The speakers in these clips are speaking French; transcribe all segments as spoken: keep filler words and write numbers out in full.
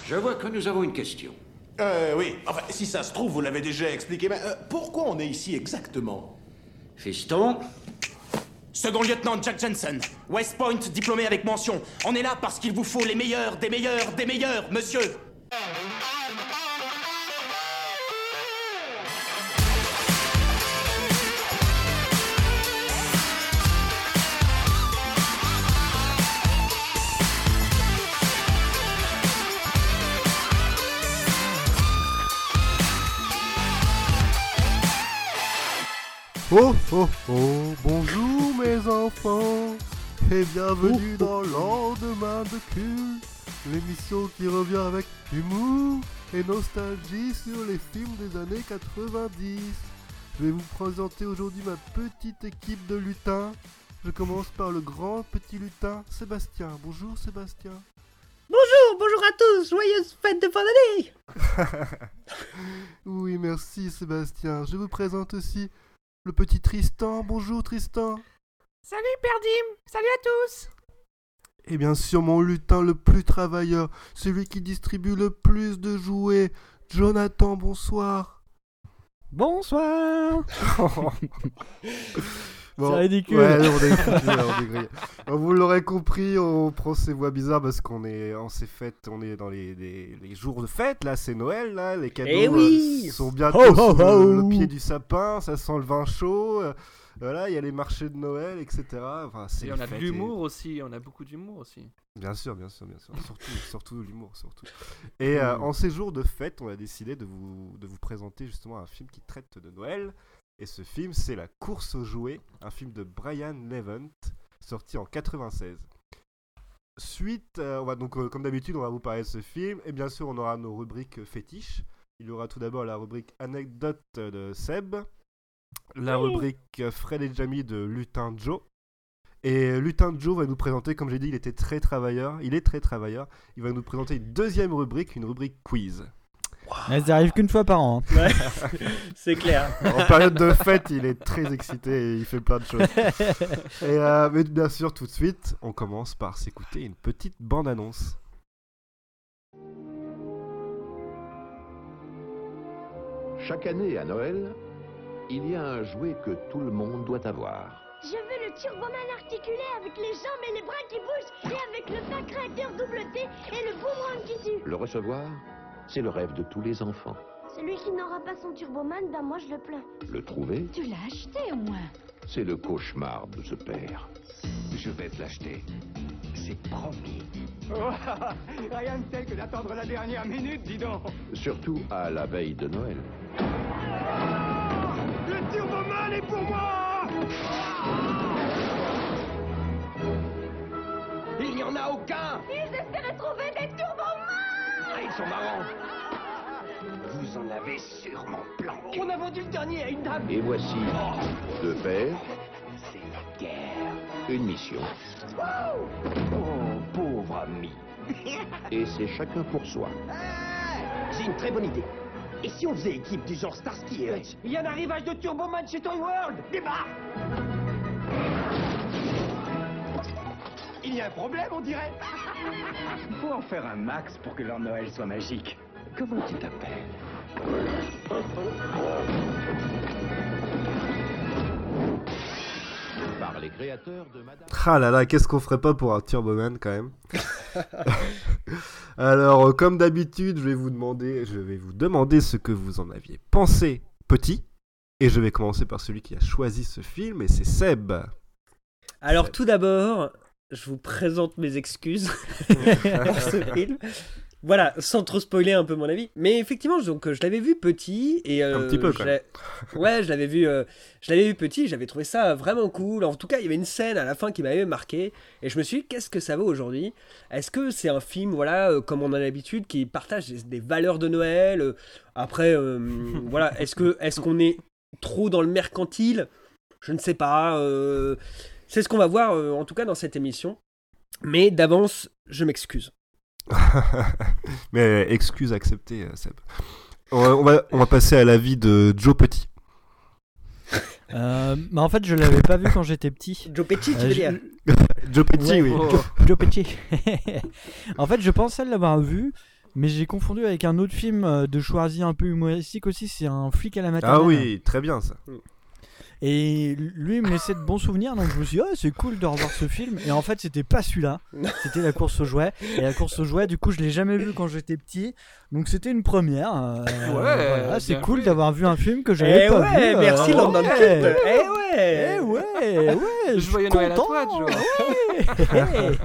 Je vois que nous avons une question. Euh, oui. Enfin, si ça se trouve, vous l'avez déjà expliqué, mais euh, pourquoi on est ici exactement? Fiston, Second lieutenant Jack Jensen, West Point diplômé avec mention. On est là parce qu'il vous faut les meilleurs, des meilleurs, des meilleurs, monsieur. Oh oh oh, bonjour mes enfants, et bienvenue dans Lendemain de culte, l'émission qui revient avec humour et nostalgie sur les films des années quatre-vingt-dix. Je vais vous présenter aujourd'hui ma petite équipe de lutins. Je commence par le grand petit lutin, Sébastien. Bonjour Sébastien. Bonjour, bonjour à tous, joyeuse fête de fin d'année. Oui, merci Sébastien. Je vous présente aussi le petit Tristan. Bonjour Tristan. Salut Père Dim, salut à tous. Et bien sûr mon lutin le plus travailleur, celui qui distribue le plus de jouets, Jonathan, bonsoir. Bonsoir. Bon, c'est ridicule. Ouais, on est foutu, on est grillé. Bon, vous l'aurez compris, on prend ces voix bizarres parce qu'on est en ces fêtes, on est dans les, les, les jours de fête, là c'est Noël, là, les cadeaux Eh oui euh, sont bientôt Ho, ho, sous ho. le, le pied du sapin, ça sent le vin chaud, euh, voilà, il y a les marchés de Noël, et cetera. Enfin, c'est Et les on a de fêtes l'humour aussi, on a beaucoup d'humour aussi. et- Bien sûr, bien sûr, bien sûr, surtout, surtout l'humour, surtout. Et euh, en ces jours de fête, on a décidé de vous, de vous présenter justement un film qui traite de Noël. Et ce film, c'est La course aux jouets, un film de Brian Levant, sorti en quatre-vingt-seize. Suite, euh, on va donc, euh, comme d'habitude, on va vous parler de ce film, et bien sûr, on aura nos rubriques euh, fétiches. Il y aura tout d'abord la rubrique anecdote de Seb, la rubrique euh, Fred et Jamie de Lutin Joe. Et Lutin Joe va nous présenter, comme j'ai dit, il était très travailleur, il est très travailleur, il va nous présenter une deuxième rubrique, une rubrique quiz. Mais ça arrive qu'une fois par an. Hein. Ouais, c'est clair. En période de fête, il est très excité et il fait plein de choses. Et euh, mais bien sûr, tout de suite, on commence par s'écouter une petite bande-annonce. Chaque année à Noël, il y a un jouet que tout le monde doit avoir. Je veux le Turboman articulé avec les jambes et les bras qui bougent et avec le fin créateur double T et le boomerang qui tue. Le recevoir, c'est le rêve de tous les enfants. Celui qui n'aura pas son Turboman, ben moi je le plains. Le trouver, Tu l'as acheté au moins. c'est le cauchemar de ce père. Je vais te l'acheter. C'est promis. Rien de tel que d'attendre la dernière minute, dis donc. Surtout à la veille de Noël. Le Turboman est pour moi. Il n'y en a aucun. Ils espéraient trouver des Turbomans. Ah, ils sont marrants. Vous en avez sûrement planqué. On a vendu le dernier à une dame. Et voici deux pères, C'est la guerre. une mission, Oh, pauvre ami. et c'est chacun pour soi. J'ai une très bonne idée. Et si on faisait équipe du genre Starsky et Hutch? Il y a un arrivage de Turboman chez Toy World. Débarque. Il y a un problème, on dirait. Il faut en faire un max pour que leur Noël soit magique. Comment tu t'appelles? Par les créateurs de Madame... Ah là là, qu'est-ce qu'on ferait pas pour un Turboman quand même. Alors, euh, comme d'habitude, je vais vous demander, je vais vous demander ce que vous en aviez pensé petit. Et je vais commencer par celui qui a choisi ce film, et c'est Seb. Alors Seb. tout d'abord, je vous présente mes excuses pour ce film. Voilà, sans trop spoiler un peu mon avis. Mais effectivement, donc, je l'avais vu petit. Et, euh, Un petit peu, je quand l'ai- Ouais, je l'avais vu, euh, je l'avais vu petit, j'avais trouvé ça vraiment cool. En tout cas, il y avait une scène à la fin qui m'avait marqué. Et je me suis dit, qu'est-ce que ça vaut aujourd'hui? Est-ce que c'est un film, voilà, euh, comme on a l'habitude, qui partage des, des valeurs de Noël euh, Après, euh, voilà, est-ce que, est-ce qu'on est trop dans le mercantile? Je ne sais pas. euh, C'est ce qu'on va voir, euh, en tout cas, dans cette émission. Mais d'avance, je m'excuse. Mais excuse acceptée, euh, Seb. On va, on va, on va passer à l'avis de Joe Petit. Euh, mais en fait, je l'avais pas vu quand j'étais petit. Joe Pesci, tu Euh, veux je- dire Joe Petit, Ouais, oui. Joe, Joe Pesci. En fait, je pensais l'avoir vu, mais j'ai confondu avec un autre film euh, de Schwarzy un peu humoristique aussi, c'est un flic à la maternelle. Ah oui, très bien ça. Et lui il me laissait de bons souvenirs, donc je me suis dit oh, c'est cool de revoir ce film. Et en fait c'était pas celui-là, c'était La course aux jouets. Et La course aux jouets, du coup je l'ai jamais vu quand j'étais petit, donc c'était une première. Euh, ouais, voilà, c'est cool fait. d'avoir vu un film que j'avais Eh pas ouais, vu. merci euh, London ouais. Cube. Eh ouais. Eh ouais, ouais, Joyeux Noël à toi, Joe. ouais.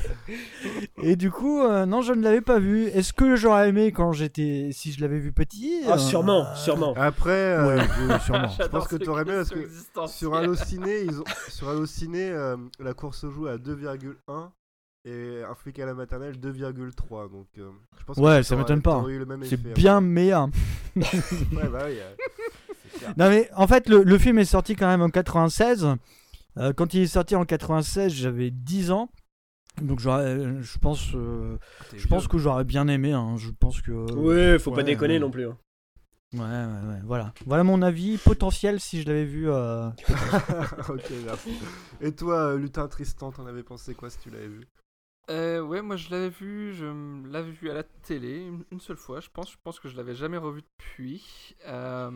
Et du coup, euh, non, je ne l'avais pas vu. Est-ce que j'aurais aimé quand j'étais, si je l'avais vu petit Ah euh, sûrement, sûrement. Après, euh, Ouais, oui, sûrement. je pense que J'adore t'aurais ces aimé parce que questions sur Allociné, ils ont sur Allociné, euh, la course aux jouets à deux virgule un et un flic à la maternelle deux virgule trois. Donc, euh, je pense Ouais, que ça t'aurais- m'étonne pas. t'aurais eu le même C'est effet, bien meilleur. hein. Ouais, bah oui. euh, c'est clair. Non mais en fait, le, le film est sorti quand même en quatre-vingt-seize. Euh, quand il est sorti en quatre-vingt-seize, j'avais dix ans. Donc j'aurais, euh, je pense, euh, T'es je pense vieux. que j'aurais bien aimé. Hein. Je pense que. Ouais, faut pas ouais, déconner ouais. non plus. hein. Ouais, ouais, ouais. Voilà. Voilà mon avis potentiel si je l'avais vu. Euh... Ok, merci. Et toi, euh, Lutin Tristan, t'en avais pensé quoi si tu l'avais vu? Euh, ouais, moi je l'avais vu, je m- l'avais vu à la télé une, une seule fois, je pense. Je pense que je l'avais jamais revu depuis. Euh,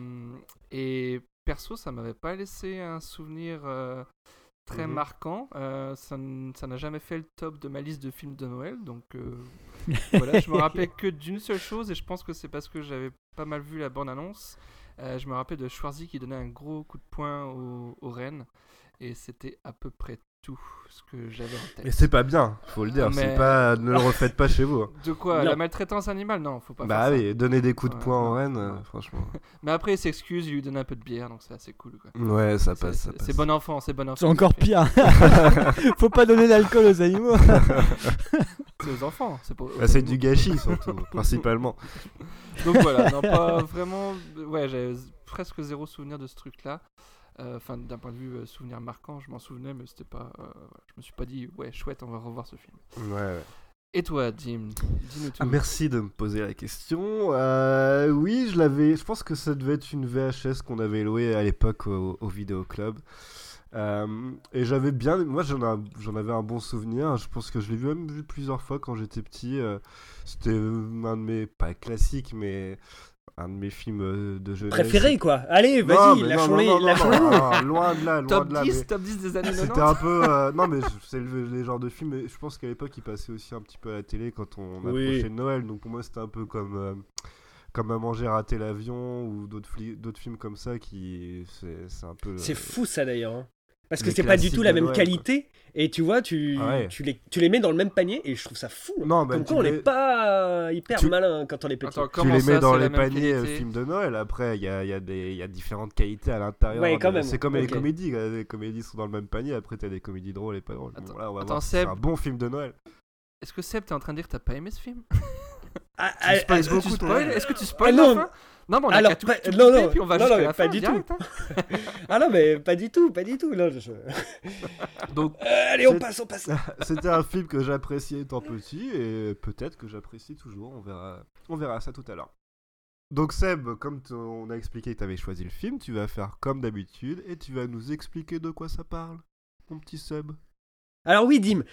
et perso, ça m'avait pas laissé un souvenir euh, très Mhm. marquant. Euh, ça n- ça n'a jamais fait le top de ma liste de films de Noël, donc euh, voilà, je me rappelle que d'une seule chose, et je pense que c'est parce que j'avais pas mal vu la bande-annonce. Euh, je me rappelle de Schwarzy qui donnait un gros coup de poing au, au renne, et c'était à peu près tout ce que j'avais en tête. Mais c'est pas bien, faut le dire. Mais- C'est pas, ne le refaites pas chez vous. hein. De quoi? Non. La maltraitance animale? Non, faut pas Bah faire ça. oui, donner des coups de Ouais, poing en non, reine, non. euh, franchement. Mais après, il s'excuse, il lui donne un peu de bière, donc c'est assez cool, quoi. Ouais, ça C'est- passe, ça c'est- passe. C'est bon enfant, c'est bon enfant. C'est encore ce film. pire. Faut pas donner d'alcool aux animaux. C'est aux enfants, c'est pas. aux Bah, c'est animaux. du gâchis surtout, principalement. Donc voilà, non, pas vraiment. Ouais, j'avais z- presque zéro souvenir de ce truc-là. Euh, Enfin, d'un point de vue euh, souvenir marquant, je m'en souvenais, mais c'était pas. euh, je me suis pas dit, ouais, chouette, on va revoir ce film. Ouais, ouais. Et toi, Jim, dis-nous tout. Ah, merci de me poser la question. Euh, oui, je l'avais. Je pense que ça devait être une V H S qu'on avait louée à l'époque au, au Vidéo Club. Euh, et j'avais bien. Moi, j'en, a- j'en avais un bon souvenir. Je pense que je l'ai vu, même vu plusieurs fois quand j'étais petit. Euh, c'était euh, un de mes. Pas classiques, mais. Un de mes films euh, de jeunesse. Préféré quoi. Allez, Non, vas-y, mais non, lâchons-les. non, non, non, lâchons-les. non, non, loin de là, loin Top de là. dix, mais- top dix des années C'était quatre-vingt-dix. un peu. euh, non, mais je- c'est le- les genres de films. Mais je pense qu'à l'époque, ils passaient aussi un petit peu à la télé quand on Oui. approchait de Noël. Donc pour moi, c'était un peu comme. euh, comme Maman, j'ai raté l'avion ou d'autres, fli- d'autres films comme ça qui. C'est, c'est un peu. C'est fou ça d'ailleurs. hein. Parce que les c'est pas du classiques tout la de même Noël, qualité. Et tu vois, tu, Ah ouais. tu, les, tu les mets dans le même panier et je trouve ça fou. hein. Non, bah, Comme tu quoi on les- n'est pas hyper tu- malin quand on est petit. Attends, Tu comment les ça, mets dans c'est les la même paniers euh, qualité films de Noël. Après, il y a, il y, a des- il y a différentes qualités à l'intérieur. Ouais, quand de- même. C'est comme les Ok. comédies. euh, Les comédies sont dans le même panier. Après, t'as des comédies drôles et pas drôles. Attends, Bon, là, on va attends, voir si c'est Seb. un bon film de Noël. Est-ce que Seb, t'es en train de dire que t'as pas aimé ce film? Ah, Tu ah, spoil ah, Est-ce que beaucoup, tu toi. spoil Est-ce que tu spoil Ah, la non. fin? Non, mais on a Alors, qu'à tout, pas- tout non, couper, non, puis on va non, jusqu'à non, la pas fin, du direct, tout. hein. ah non, mais pas du tout, pas du tout. Non, je- Donc, Euh, allez, on C'est- passe, on passe. C'était un film que j'appréciais étant petit et peut-être que j'apprécie toujours. On verra, on verra ça tout à l'heure. Donc Seb, comme t- on a expliqué que tu avais choisi le film, tu vas faire comme d'habitude et tu vas nous expliquer de quoi ça parle, mon petit Seb. Alors oui, Dim,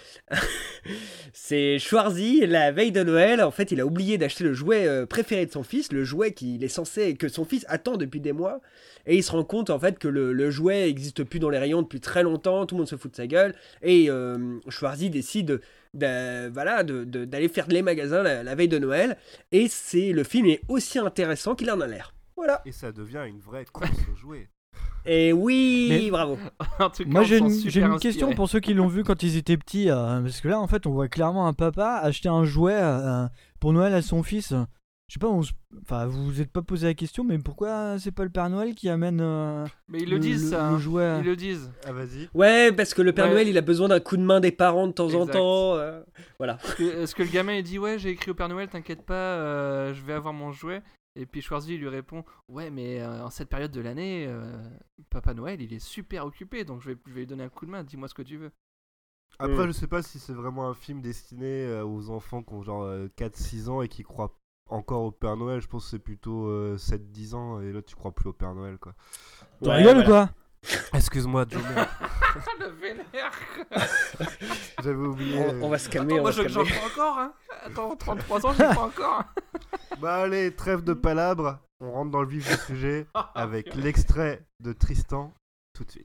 c'est Schwarzy, la veille de Noël, en fait, il a oublié d'acheter le jouet euh, préféré de son fils, le jouet qu'il est censé, que son fils attend depuis des mois, et il se rend compte en fait que le, le jouet n'existe plus dans les rayons depuis très longtemps, tout le monde se fout de sa gueule, et euh, Schwarzy décide de, voilà, de, de- d'aller faire les magasins la, la veille de Noël, et c'est le film est aussi intéressant qu'il en a l'air. Voilà. Et ça devient une vraie course aux jouets. Et oui, Mais- bravo. en tout cas, Moi on j'ai se une, sent j'ai super une question inspiré. pour ceux qui l'ont vu quand ils étaient petits, euh, parce que là en fait on voit clairement un papa acheter un jouet euh, pour Noël à son fils. Je sais pas, on se- enfin vous vous êtes pas posé la question, mais pourquoi c'est pas le Père Noël qui amène euh, Mais ils le le- disent, le- ça. le hein. jouet. Ils le disent. Ah vas-y. Ouais, parce que le Père Ouais. Noël, il a besoin d'un coup de main des parents de temps en Exact. temps. euh, voilà. Parce que, est-ce que le gamin il dit ouais, j'ai écrit au Père Noël, t'inquiète pas, euh, je vais avoir mon jouet. Et puis Schwarzy lui répond ouais, mais euh, en cette période de l'année, euh, Papa Noël il est super occupé, donc je vais, je vais lui donner un coup de main. Dis-moi ce que tu veux. Après, Mm. je sais pas si c'est vraiment un film destiné euh, aux enfants qui ont genre euh, quatre six ans et qui croient encore au Père Noël. Je pense que c'est plutôt euh, sept dix ans et là tu crois plus au Père Noël quoi. Tu Ouais, rigoles voilà. ou quoi? Excuse-moi, Joe. Le vénère. J'avais oublié. On, on va se calmer. Attends, on moi va se je- j'en calmer. prends encore. Hein. Attends, trente-trois ans, j'y prends encore. Bah allez, trêve de palabres. On rentre dans le vif du sujet avec l'extrait de Tristan tout de suite.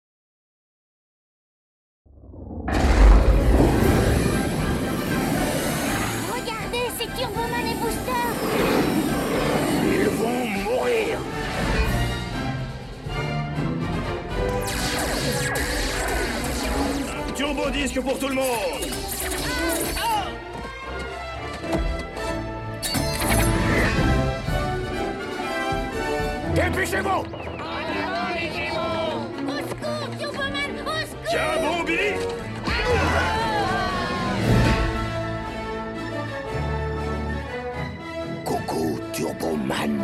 Regardez, c'est Turboman et Booster. Ils vont mourir. Turbo disque pour tout le monde. Dépêchez-vous. Au secours, Turboman, au secours. Tiens bon, Billy. Coucou, Turboman.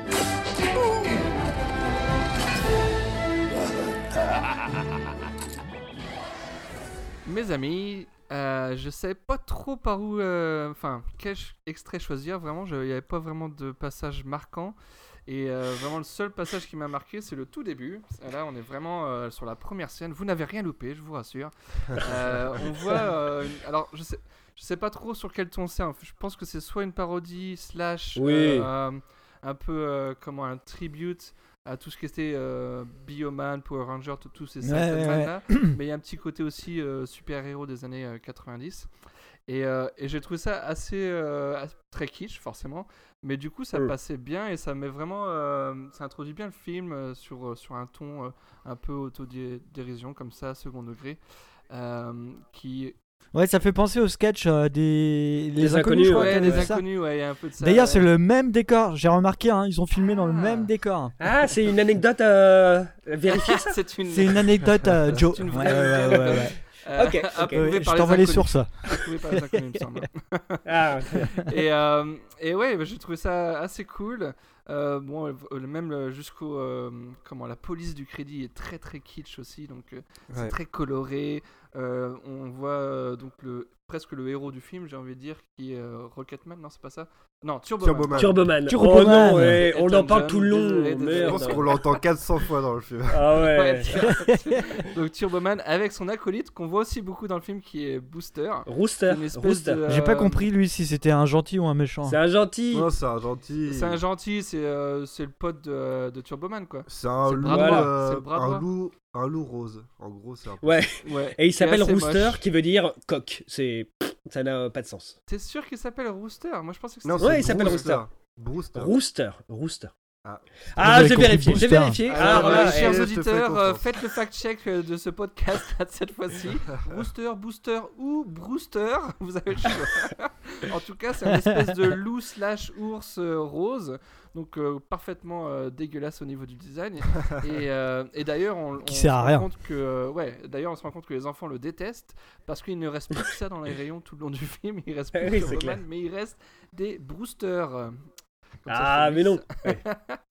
Mes amis, euh, je savais pas trop par où, euh, enfin, quel ch- extrait choisir. Vraiment, il n'y avait pas vraiment de passage marquant. Et euh, vraiment, le seul passage qui m'a marqué, c'est le tout début. Là, on est vraiment euh, sur la première scène. Vous n'avez rien loupé, je vous rassure. Euh, on voit, euh, une- alors, je sais, je sais pas trop sur quel ton c'est. Je pense que c'est soit une parodie slash Oui. euh, un peu euh, comment un tribute à tout ce qui était euh, Bioman, Power Ranger, tout- tous ces Ouais, ouais, ouais. là. Mais il y a un petit côté aussi euh, super-héros des années euh, quatre-vingt-dix. Et, euh, et j'ai trouvé ça assez, euh, assez- très kitsch, forcément. Mais du coup, ça Mm. passait bien et ça met vraiment. euh, ça introduit bien le film euh, sur, euh, sur un ton euh, un peu autodérision, comme ça, second degré. euh, qui... Ouais, ça fait penser au sketch euh, des les Les inconnus, Inconnus, je crois Ouais, qu'il y les avait ça. inconnus, ouais, il y a un peu de ça. D'ailleurs, ouais. c'est le même décor. J'ai remarqué, hein, ils ont filmé dans le Ah. même décor. Ah, c'est une anecdote euh, vérifiée, ça. C'est une. C'est une anecdote à Joe. C'est une Ouais, vraie ouais, ouais, anecdote. ouais, ouais. Euh, Ok, ok. approuvée Ouais, je par t'envoie les inconnus. sources. Approuvée par les inconnus, il me semble. Ah, et, euh, et ouais, bah, j'ai trouvé ça assez cool. Euh, bon, euh, même euh, jusqu'au euh, comment la police du crédit est très très kitsch aussi, donc euh, c'est Ouais. très coloré. Euh, on voit euh, donc le presque le héros du film, j'ai envie de dire, qui est euh, Rocketman. Non, c'est pas ça. Non, Turboman. Turboman. Turboman. Turboman. Oh non, ouais, on Elton en parle John, tout le long. désolé, désolé. Je Merde. pense qu'on l'entend quatre cents fois dans le film. Ah ouais. Ouais, donc Turboman avec son acolyte qu'on voit aussi beaucoup dans le film, qui est Booster. Rooster. Une espèce Rooster. de, J'ai pas euh, compris lui si c'était un gentil ou un méchant. C'est un gentil. Non, c'est un gentil. C'est un gentil, c'est euh, c'est le pote de, de Turboman, quoi. C'est un c'est le loup, bras droit, euh, c'est le bras droit. un loup, un loup rose. En gros, c'est un peu Ouais. Ouais. Et il C'est s'appelle assez Rooster, moche. qui veut dire coq. C'est, ça n'a pas de sens. T'es sûr qu'il s'appelle Rooster? Moi, je pensais que Non, c'était. Ouais, c'est il s'appelle Brewster. Rooster. Brewster. Rooster. Rooster. Ah. Ah, Vous avez j'ai compris vérifié, j'ai Booster. vérifié. Alors, Alors euh, là, eh, chers je te fais auditeurs, euh, confiance. faites le fact-check euh, de ce podcast cette fois-ci. Rooster, Booster ou Brewster, vous avez le choix. En tout cas, c'est un espèce de loup slash ours euh, rose, donc euh, parfaitement euh, dégueulasse au niveau du design. Et, euh, et d'ailleurs, on, Qui on sert se à rend rien. compte que, euh, ouais, d'ailleurs, on se rend compte que les enfants le détestent parce qu'il ne reste plus que ça dans les rayons tout le long du film. Il reste plus Oui, de c'est clair. Turboman, mais il reste des Brewster. Comme ça, Ah, je mais fais non. mix. Ouais.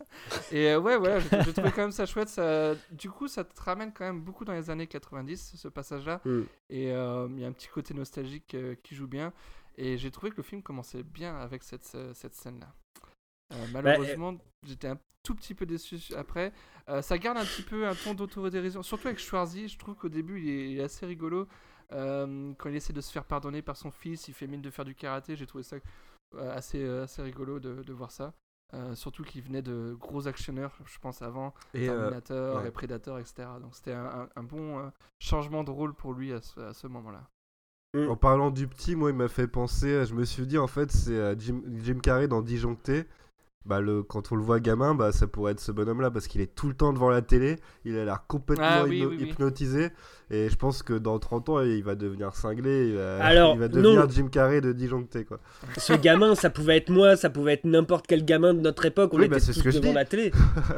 Et euh, ouais, voilà, j'ai j'ai trouvé quand même ça chouette. Ça... Du coup, ça te ramène quand même beaucoup dans les années quatre-vingt-dix, ce passage-là. Mm. Et euh, il y a un petit côté nostalgique euh, qui joue bien. Et j'ai trouvé que le film commençait bien avec cette, euh, cette scène-là. Euh, malheureusement, j'étais un tout petit peu déçu après. Euh, ça garde un petit peu un ton d'autodérision, surtout avec Schwarzy. Je trouve qu'au début, il est, il est assez rigolo. Euh, quand il essaie de se faire pardonner par son fils, il fait mine de faire du karaté. J'ai trouvé ça euh, assez, euh, assez rigolo de, de voir ça. Euh, surtout qu'il venait de gros actionneurs, je pense, avant Et, euh, Terminator ouais. et Predator, et cetera. Donc c'était un, un- un bon euh, changement de rôle pour lui à ce, à ce moment-là. En parlant du petit, moi, il m'a fait penser. Je me suis dit, en fait, c'est euh, Jim, Jim Carrey dans Disjoncté. Bah, le, quand on le voit gamin, bah, ça pourrait être ce bonhomme-là parce qu'il est tout le temps devant la télé. Il a l'air complètement Ah, oui, hypno- oui, oui. hypnotisé. Et je pense que dans trente ans, il va devenir cinglé. Il va, Alors, il va devenir non. Jim Carrey de Disjoncté, quoi. Ce gamin, ça pouvait être moi, ça pouvait être n'importe quel gamin de notre époque. On Oui, était bah, c'est tous ce que je devant dis. la télé.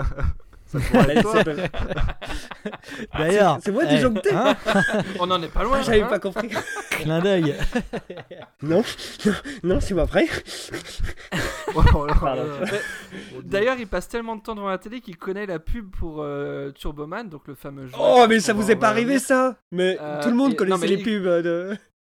Ça pourrait être toi. D'ailleurs, C'est moi eh, disjoncté. hein, On n'en est pas loin. Ah, j'avais hein. pas compris. clin d'œil. Non, non, c'est pas vrai. Oh, là, Pardon. là. D'ailleurs, il passe tellement de temps devant la télé qu'il connaît la pub pour euh, Turboman, donc le fameux jeu. Oh, mais ça qu'on vous va- est on pas va arrivé revenir. ça. Mais Euh, tout le monde et- connaissait non, mais les il- pubs euh, de.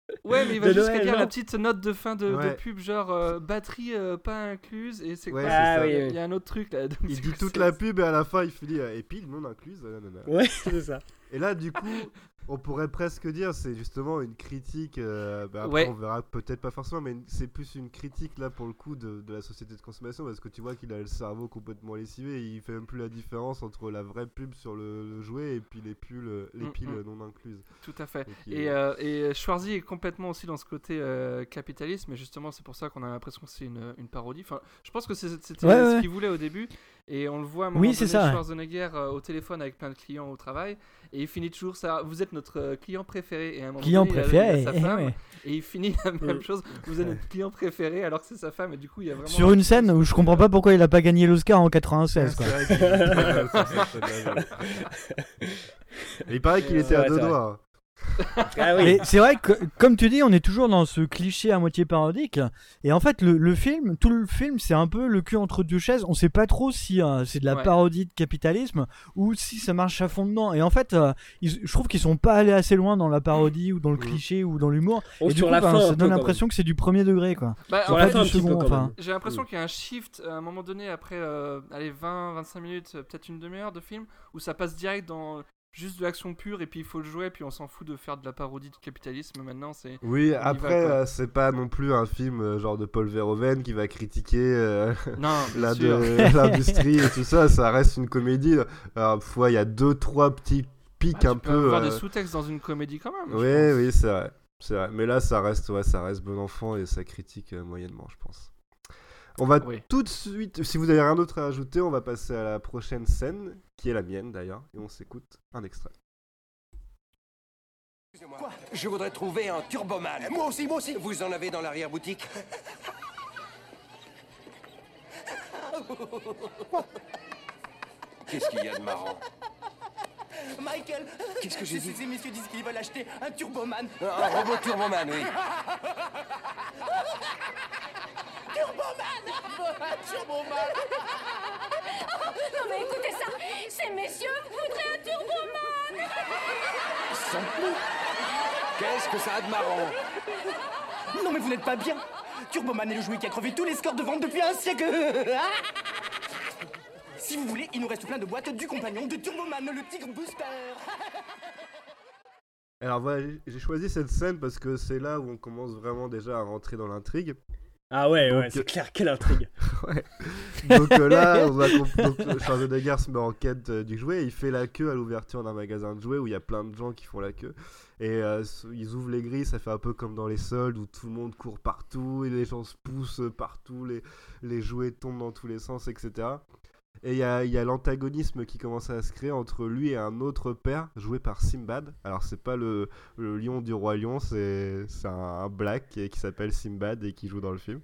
Ouais, mais il va De jusqu'à Noël, dire non la petite note de fin de, Ouais. de pub, genre euh, batterie euh, pas incluse, et c'est Ouais, quoi c'est Ah ça. oui, Il oui. y a un autre truc là. donc Il c'est dit quoi, toute c'est- la pub et à la fin il finit euh, et pile non incluse. nanana. Ouais, c'est ça. Et là du coup on pourrait presque dire c'est justement une critique. euh, bah, après Ouais. on verra peut-être pas forcément mais une- c'est plus une critique là pour le coup de, de la société de consommation parce que tu vois qu'il a le cerveau complètement lessivé et il fait même plus la différence entre la vraie pub sur le, le jouet et puis les piles, les Mm, piles mm. non incluses. Tout à fait. Donc, il Et, est- euh, et Schwarzy est complètement aussi dans ce côté euh, capitaliste, mais justement c'est pour ça qu'on a l'impression que c'est une, une parodie. Enfin, je pense que c'est- c'était Ouais, ce ouais. qu'il voulait au début, et on le voit à un moment Oui, donné, c'est ça, ouais. Schwarzenegger euh, au téléphone avec plein de clients au travail, et il finit toujours ça. Vous êtes notre euh, client préféré, et à un moment Client donné, il a- préféré, il a sa eh, femme, ouais. et il finit la même Mm. chose. Vous êtes notre client préféré, alors que c'est sa femme, et du coup il y a vraiment Sur une scène où je comprends pas pourquoi il a pas gagné l'Oscar en quatre-vingt-seize. Quoi. C'est vrai qu'il est très mal sur cette scène-là, j'avoue. Et il paraît qu'il Euh, était c'est à vrai, deux c'est vrai. doigts. Ah oui. Mais c'est vrai que, comme tu dis, on est toujours dans ce cliché à moitié parodique. Et en fait, le, le film, tout le film, c'est un peu le cul entre deux chaises. On sait pas trop si euh, c'est de la Ouais. parodie de capitalisme ou si ça marche à fond dedans. Et en fait, euh, ils- je trouve qu'ils sont pas allés assez loin dans la parodie ou dans le Mhm. cliché ou dans l'humour. Oh, Et du sur coup, la ben, fin, un ça peu, donne quand l'impression que c'est du premier degré, quoi. Bah, Sur en la fait, fin, un du petit peu second, quand enfin. même. j'ai l'impression qu'il y a un shift à un moment donné après euh, allez, vingt à vingt-cinq minutes, euh, peut-être une demi-heure de film, où ça passe direct dans juste de l'action pure et puis il faut le jouer, puis on s'en fout de faire de la parodie de capitalisme maintenant. C'est Oui, va, après, quoi. euh, c'est pas non plus un film euh, genre de Paul Verhoeven qui va critiquer euh, non, bien la- sûr. de- l'industrie et tout ça. Ça reste une comédie. Alors, pff, ouais, il y a deux, trois petits pics Bah, un tu peux peu. avoir euh, des sous-textes dans une comédie quand même. je Oui, pense. oui, c'est vrai. C'est vrai. Mais là, ça reste, ouais, ça reste bon enfant et ça critique euh, moyennement, je pense. On va Oui. tout de suite, si vous avez rien d'autre à ajouter, on va passer à la prochaine scène, qui est la mienne d'ailleurs, et on s'écoute un extrait. Quoi? Je voudrais trouver un Turboman. Moi aussi, moi aussi. Vous en avez dans l'arrière-boutique? Qu'est-ce qu'il y a de marrant? Michael, Qu'est-ce que j'ai ces- dit? Ces messieurs disent qu'ils veulent acheter un Turboman. Un, un robot Turboman, oui. Turboman Un Turboman Non mais écoutez ça, ces messieurs voudraient un Turboman. Qu'est-ce que ça a de marrant? Non mais vous n'êtes pas bien. Turboman est le jouet qui a crevé tous les scores de vente depuis un siècle. Si vous voulez, il nous reste plein de boîtes du compagnon de Turboman, le Tigre Booster. Alors voilà, j'ai- j'ai choisi cette scène parce que c'est là où on commence vraiment déjà à rentrer dans l'intrigue. Ah ouais, Donc, ouais, c'est clair, quelle intrigue. Ouais. Donc euh, là, on va comp- donc, euh, Schwarzenegger se met en quête euh, du jouet. Il fait la queue à l'ouverture d'un magasin de jouets où il y a plein de gens qui font la queue. Et euh, s- ils ouvrent les grilles, ça fait un peu comme dans les soldes où tout le monde court partout et les gens se poussent partout, les, les jouets tombent dans tous les sens, et cetera. Et il y a, il y a l'antagonisme qui commence à se créer entre lui et un autre père joué par Simbad. Alors c'est pas le, le lion du roi lion, c'est c'est un, un black qui, qui s'appelle Simbad et qui joue dans le film.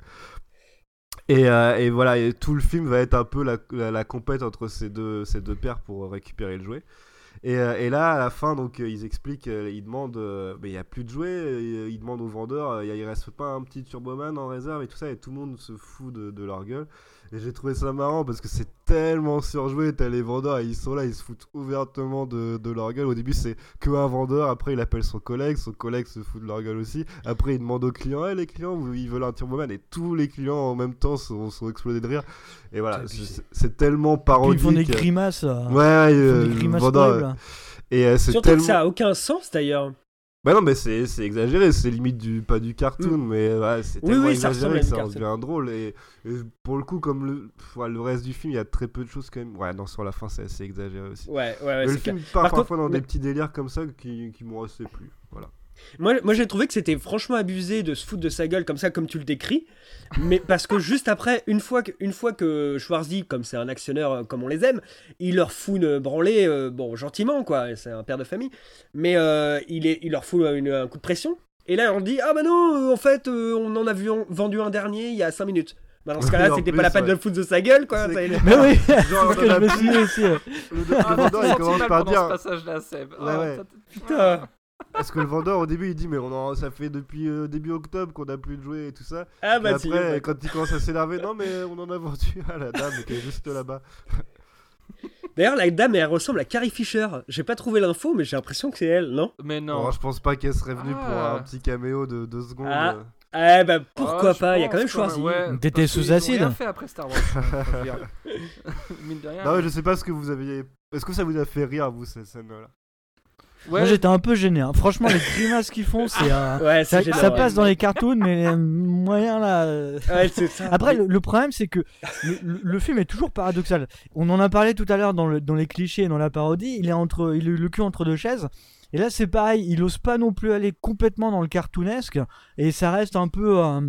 Et, euh, et voilà, et tout le film va être un peu la, la, la compète entre ces deux, ces deux pères pour récupérer le jouet. Et, euh, et là, à la fin, donc, euh, ils expliquent, euh, ils demandent, euh, mais il n'y a plus de jouets, euh, ils demandent aux vendeurs, euh, il reste pas un petit Turboman en réserve et tout ça, et tout le monde se fout de, de leur gueule. Et j'ai trouvé ça marrant parce que c'est tellement surjoué, t'as les vendeurs, et ils sont là, ils se foutent ouvertement de, de leur gueule. Au début, c'est que un vendeur, après, il appelle son collègue, son collègue se fout de leur gueule aussi. Après, il demande aux clients, hey, les clients, vous- ils veulent un Turboman, et tous les clients en même temps sont, sont explosés de rire. Et voilà, puis c'est c'est tellement parodique. Puis ils font des grimaces. euh, Ouais, ouais, ils font euh, des grimaces vendeur, horribles. euh, et euh, c'est Surtout tellement... que ça a aucun sens d'ailleurs. Bah non, mais c'est c'est exagéré, c'est limite du pas du cartoon, Mm. mais ouais, c'est Oui, tellement oui, ça ressemble exagéré à que du ça en cartoon. devient drôle. Et, et pour le coup, comme le, pff, ouais, le reste du film, il y a très peu de choses quand même. Ouais, non, sur la fin, c'est assez exagéré aussi. Ouais, ouais, ouais. mais le c'est film clair. part Par parfois contre, dans mais- des petits délires comme ça qui, qui m'ont assez plu. Voilà. Moi, moi j'ai trouvé que c'était franchement abusé de se foutre de sa gueule comme ça, comme tu le décris. Mais parce que juste après, une fois que, une fois que Schwarzy, comme c'est un actionnaire euh, comme on les aime, il leur fout une branlée, euh, bon, gentiment, quoi, c'est un père de famille, mais euh, il, est, il leur fout une- un coup de pression. Et là, on dit, ah bah non, euh, en fait, euh, on en a vu un- vendu un dernier il y a cinq minutes. Bah dans ce Oui, cas-là, en c'était plus, pas la peine ouais. de le foutre de sa gueule, quoi. C'est ça, il est- clair. Mais oui, c'est Genre, ce que je me suis dit aussi. ouais. Le, le Ah, vendeur, t'as il senti commence mal par pendant dire. ce passage-là, Seb. Ouais, Ah, ouais. t'as- Putain. Parce que le vendeur, au début, il dit, mais on en- ça fait depuis euh, début octobre qu'on a plus de jouets et tout ça. Ah Et bah si, après, ouais. quand il commence à s'énerver, non, mais on en a vendu à la dame qui est juste là-bas. D'ailleurs, la dame, elle ressemble à Carrie Fisher. J'ai pas trouvé l'info, mais j'ai l'impression que c'est elle, non? Mais non. Oh, je pense pas qu'elle serait venue Ah. pour un petit caméo de deux secondes. Ah. euh. Eh bah pourquoi Ah, je pas, il y a quand même pense, Schwarzy. ouais, T'étais parce sous qu'ils ont acide. rien fait après Star Wars. Enfin, je veux dire. Mine de rien. Non, mais je sais pas ce que vous aviez. Est-ce que ça vous a fait rire, vous, cette scène-là? Ouais. Moi j'étais un peu gêné. hein. Franchement, les grimaces qu'ils font, c'est. euh, Ouais, ça c'est gênant, ça ouais. passe dans les cartoons, mais euh, moyen là. euh, Ouais, c'est ça. Après, le, le problème, c'est que le, le- le film est toujours paradoxal. On en a parlé tout à l'heure dans, le- dans les clichés et dans la parodie. Il est entre, il a le cul entre deux chaises. Et là, c'est pareil. Il ose pas non plus aller complètement dans le cartoonesque. Et ça reste un peu euh,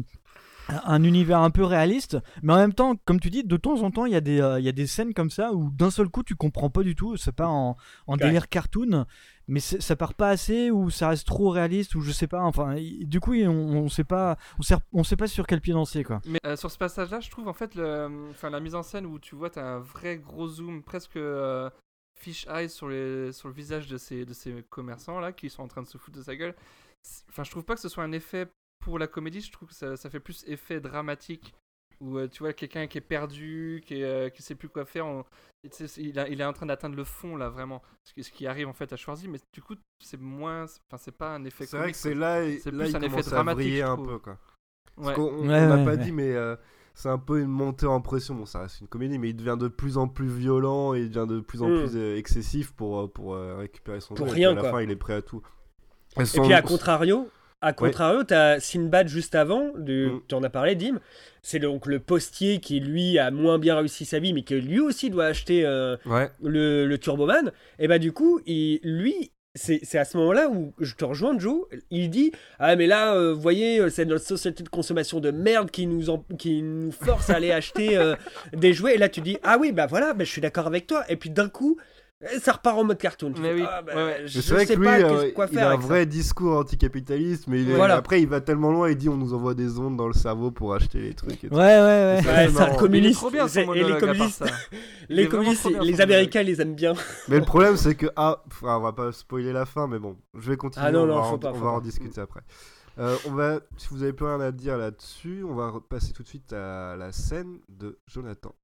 un univers un peu réaliste. Mais en même temps, comme tu dis, de temps en temps, il y a des, euh, il y a des scènes comme ça où d'un seul coup, tu comprends pas du tout. Ça part en, en Ouais. délire cartoon. Mais c'est- ça part pas assez ou ça reste trop réaliste ou je sais pas. Enfin, il- du coup, on, on sait pas, on sait, on sait pas sur quel pied danser quoi. Mais euh, sur ce passage-là, je trouve en fait le, enfin, la mise en scène où tu vois, t'as un vrai gros zoom, presque euh, fish eye sur, les, sur le visage de ces, de ces commerçants là qui sont en train de se foutre de sa gueule. C'est- Enfin, je trouve pas que ce soit un effet pour la comédie, je trouve que ça, ça fait plus effet dramatique où euh, tu vois quelqu'un qui est perdu, qui, est, euh, qui sait plus quoi faire. on- tu sais, il, a- il est en train d'atteindre le fond là vraiment, ce qui, ce qui arrive en fait à Schwarzy, mais du coup c'est moins, enfin c'est pas un effet C'est vrai comique, que c'est quoi. là, C'est là plus il un effet commence à dramatique, vriller je un trouve. peu, quoi. Ouais. Parce qu'on on Ouais, n'a ouais, pas ouais. dit, mais euh, c'est un peu une montée en pression. Bon, ça reste une comédie, mais il devient de plus en plus violent et il devient de plus en Mm. plus euh, excessif pour, euh, pour euh, récupérer son Pour temps. Et rien, puis à la quoi. fin, il est prêt à tout. Et puis à contrario, à contrario, t'as Sinbad juste avant, du, Mm. tu en as parlé, Dim. C'est donc le postier qui lui a moins bien réussi sa vie, mais qui lui aussi doit acheter euh, Ouais. le, le Turboman. Et bah du coup, il, lui, c'est c'est à ce moment-là où je te rejoins, Joe. Il dit ah mais là, euh, vous voyez, c'est notre société de consommation de merde qui nous en- qui nous force à aller acheter euh, des jouets. Et là, tu dis ah oui bah voilà, bah, je suis d'accord avec toi. Et puis d'un coup. Ça repart en mode cartoon. Tu Mais fais, oui, ah, bah, ouais, ouais. Je Mais c'est vrai sais que lui, pas euh, qu'est-ce- quoi il faire a un avec ça. vrai discours anticapitaliste, mais il est- Voilà. après il va tellement loin, il dit on nous envoie des ondes dans le cerveau pour acheter les trucs. Et tout. Ouais, ouais, ouais. Et ça, Ouais, c'est c'est un marrant. Il est communiste. trop bien C'est- son et les monologue à part communistes, ça. Il les, est vraiment communistes, trop bien, les son Américains, les aiment bien. Mais le problème c'est que ah, enfin, on va pas spoiler la fin, mais bon, je vais continuer. Ah non, on non, va, faut en, pas, on faut va pas. en discuter après. Euh, on va, si vous avez plus rien à dire là-dessus, on va passer tout de suite à la scène de Jonathan.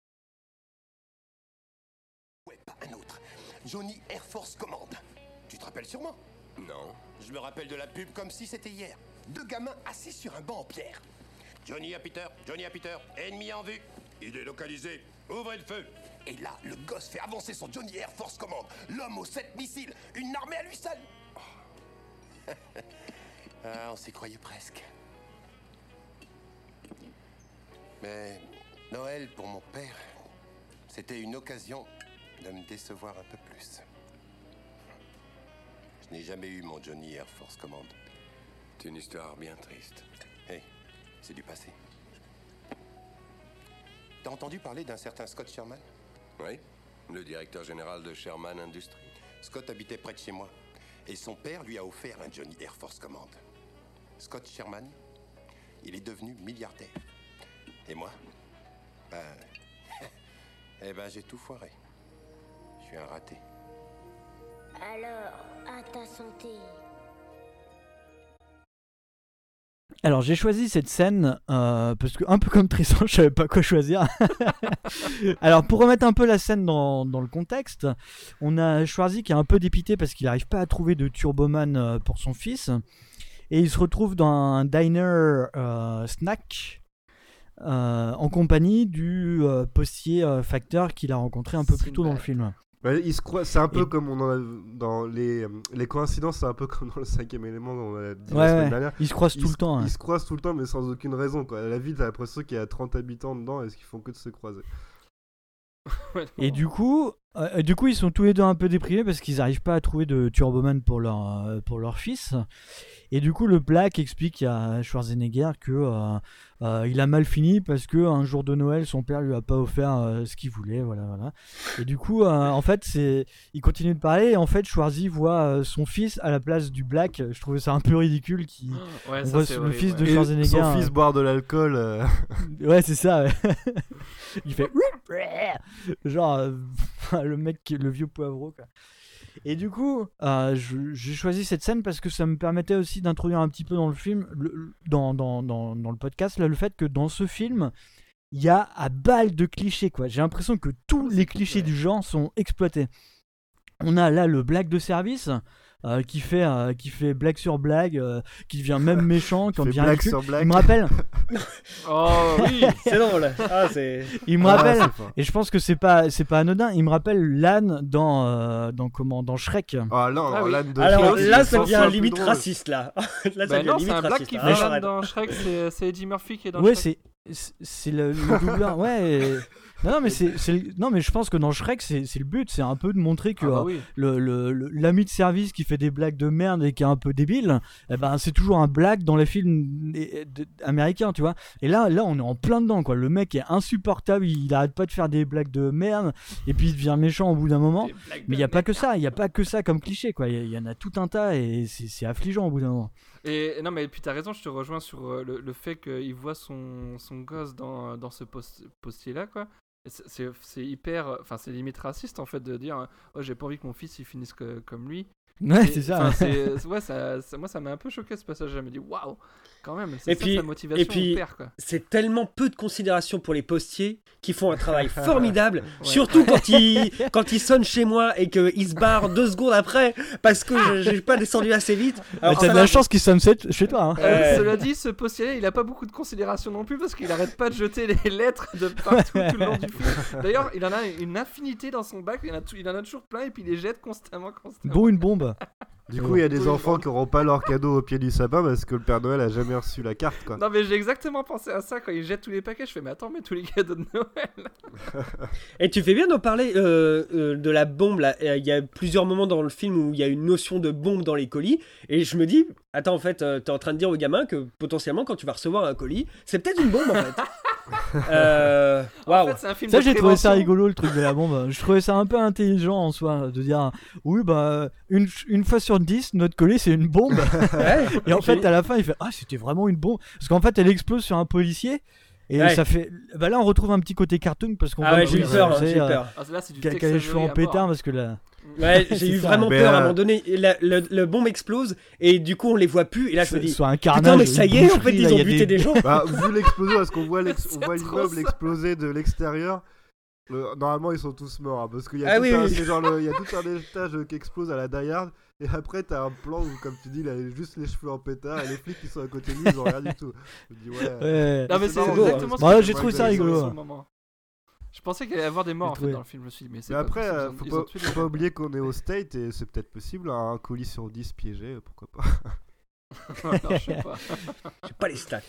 Ouais, pas un autre. Johnny Air Force Command. Tu te rappelles sûrement? Non. Je me rappelle de la pub comme si c'était hier. Deux gamins assis sur un banc en pierre. Johnny à Peter, Johnny à Peter, ennemi en vue. Il est localisé. Ouvrez le feu. Et là, le gosse fait avancer son Johnny Air Force Command. L'homme aux sept missiles. Une armée à lui seul. Oh. Ah, on s'y croyait presque. Mais Noël, pour mon père, c'était une occasion de me décevoir un peu plus. Je n'ai jamais eu mon Johnny Air Force Command. C'est une histoire bien triste. Hé, c'est du passé. T'as entendu parler d'un certain Scott Sherman? Oui, le directeur général de Sherman Industries. Scott habitait près de chez moi. Et son père lui a offert un Johnny Air Force Command. Scott Sherman, il est devenu milliardaire. Et moi? Ben... eh ben, j'ai tout foiré. Je suis un raté. Alors, à ta santé. Alors j'ai choisi cette scène euh, parce que un peu comme Tristan, je savais pas quoi choisir. Alors pour remettre un peu la scène dans, dans le contexte, on a Schwarzy qui est un peu dépité parce qu'il n'arrive pas à trouver de Turboman euh, pour son fils et il se retrouve dans un diner euh, snack euh, en compagnie du euh, postier euh, facteur qu'il a rencontré un peu plus tôt dans le film. Ouais, il se croit, c'est un peu Et- comme on en a dans les, les coïncidences, c'est un peu comme dans le cinquième élément dont on a dit Ouais, la semaine ouais. dernière. Ils se croisent tout se- le temps, Ils hein. se croisent tout le temps, mais sans aucune raison. Quoi. La ville, t'as l'impression qu'il y a trente habitants dedans et qu'ils font que de se croiser. Et du coup, euh, du coup, ils sont tous les deux un peu déprimés parce qu'ils n'arrivent pas à trouver de Turboman pour leur, euh, pour leur fils. Et du coup, le Black explique à Schwarzenegger que euh, euh, il a mal fini parce que un jour de Noël, son père lui a pas offert euh, ce qu'il voulait, voilà, voilà. Et du coup, euh, en fait, c'est, il continue de parler. Et en fait, Schwarzy voit euh, son fils à la place du Black. Je trouvais ça un peu ridicule. Qui, Ouais, on ça, voit c'est le horrible, fils de ouais. Et Schwarzenegger. son euh, fils boire de l'alcool. euh, Ouais, c'est ça. Ouais. Il fait genre euh, le mec, qui- le vieux poivreau. Quoi. Et du coup, euh, je- j'ai choisi cette scène parce que ça me permettait aussi d'introduire un petit peu dans le film, le- dans, dans, dans, dans le podcast, là, le fait que dans ce film, il y a à balle de clichés, quoi. J'ai l'impression que tous les clichés du genre sont exploités. On a là le blague de service. Euh, qui fait euh, qui fait blague sur blague, euh, qui devient même méchant, qui en devient blague ridicule. sur blague. Il me rappelle. Oh oui, c'est drôle. Ah, c'est... Il me Ah, rappelle, c'est fort. et je pense que c'est pas c'est pas anodin. Il me rappelle l'âne dans euh, dans comment dans Shrek. Ah non, Ah oui. l'âne de Alors Shrek, là, c'est ça cent devient fois plus limite drôle. raciste là. Là, ça Bah devient non, c'est limite un blague raciste. qui hein. fait Ah, l'âne arrête. dans Shrek, c'est, c'est Eddie Murphy qui est dans Ouais, Shrek. c'est c'est- c'est le, le doubleur. Ouais. et- Non, non, mais c'est, c'est le- non, mais je pense que dans Shrek, c'est, c'est le but, c'est un peu de montrer que Ah bah euh, oui. le, le- le- l'ami de service qui fait des blagues de merde et qui est un peu débile, eh ben c'est toujours un blague dans les films eh, de- américains, tu vois. Et là, là, on est en plein dedans, quoi. Le mec est insupportable, il, il arrête pas de faire des blagues de merde, et puis il devient méchant au bout d'un moment. Des blagues Mais il de y a pas merde. que ça, il y a pas que ça comme cliché, quoi. Il y, a- il y en a tout un tas et c'est, c'est affligeant au bout d'un moment. Et non, mais puis t'as raison, je te rejoins sur euh, le, le fait qu'il voit son, son gosse dans, dans ce post, postier-là, quoi. Et c'est, c'est, c'est hyper. Enfin, c'est limite raciste en fait de dire euh, oh, j'ai pas envie que mon fils il finisse que, comme lui. Ouais, Et, c'est ça. enfin, c'est, ouais, ça, ça- moi ça m'a un peu choqué ce passage. Je me dis waouh, quand même, c'est Et ça puis- sa motivation et puis- au père, quoi. C'est tellement peu de considération pour les postiers qui font un travail formidable, Ouais. surtout quand ils, quand ils sonnent chez moi et qu'ils se barrent deux secondes après parce que je- j'ai pas descendu assez vite. Ah, Alors, t'as ça de la va- chance qu'il sonne sept- chez toi. Hein. Euh, Ouais. Cela dit, ce postier-là, il a pas beaucoup de considération non plus parce qu'il arrête pas de jeter les lettres de partout tout le long du film. D'ailleurs, il en a une infinité dans son bac, il en a, tout- il en a toujours plein et puis il les jette constamment, constamment. Bon, une bombe. Du coup, il y a des Oui, enfants bon. qui n'auront pas leur cadeau au pied du sapin parce que le Père Noël a jamais reçu la carte, quoi. Non mais j'ai exactement pensé à ça quand il jette tous les paquets, je fais mais attends mais tous les cadeaux de Noël. Et tu fais bien d'en parler euh, euh, de la bombe là. Euh, Il y a plusieurs moments dans le film où il y a une notion de bombe dans les colis. Et je me dis, attends, en fait, euh, t'es en train de dire au gamin que potentiellement quand tu vas recevoir un colis, c'est peut-être une bombe en fait. euh, En Waouh. fait, c'est un film Ça, de j'ai trouvé ça prévention. rigolo, le truc de la bombe. Je trouvais ça un peu intelligent en soi, de dire oui, bah, une, une fois sur dix, notre colis c'est une bombe. Ouais. Et en fait, à la fin, il fait ah, c'était vraiment une bombe. Parce qu'en fait, elle explose sur un policier. Et Ouais. ça fait. Bah là, on retrouve un petit côté cartoon parce qu'on Ah voit ouais, j'ai eu que, peur, euh, hein, c'est, j'ai eu euh, peur. Ah, là, c'est du qui a, qui Tex a les cheveux Avery en à pétard mort. parce que là. Ouais, C'est j'ai eu ça. vraiment Mais, peur à un euh, moment donné. La- le, le bombe explose et du coup on les voit plus. Et là je me dis, Soit un putain, carnage. mais ça une y est, en fait boucherie, ils là, ont il y a buté des gens. Bah, vu l'explosion, parce qu'on voit, l'ex- on C'est voit trop l'immeuble ça. exploser de l'extérieur. le- Normalement, ils sont tous morts, hein, parce qu'il y a Ah tout oui, un, oui. c'est genre le- il y a tout un étage qui explose à la Die Hard, et après t'as un plan où, comme tu dis, il a juste les cheveux en pétard, et les flics qui sont à côté de lui, ils ont rien du tout. Je me dis ouais. Ouais. Non mais C'est c'est marrant, exactement ouais. ce Bah, que j'ai je trouvé me ça disais rigolo. sur le moment. Je pensais qu'il allait y avoir des morts en J'ai fait trouvé. dans le film, je me suis dit mais c'est Mais pas après, possible, euh, ils ont- faut, ils ont pas, tué faut des pas gens. oublier qu'on est au State, et c'est peut-être possible, un colis sur dix piégé, pourquoi pas. Non, je sais pas. J'ai pas les stats.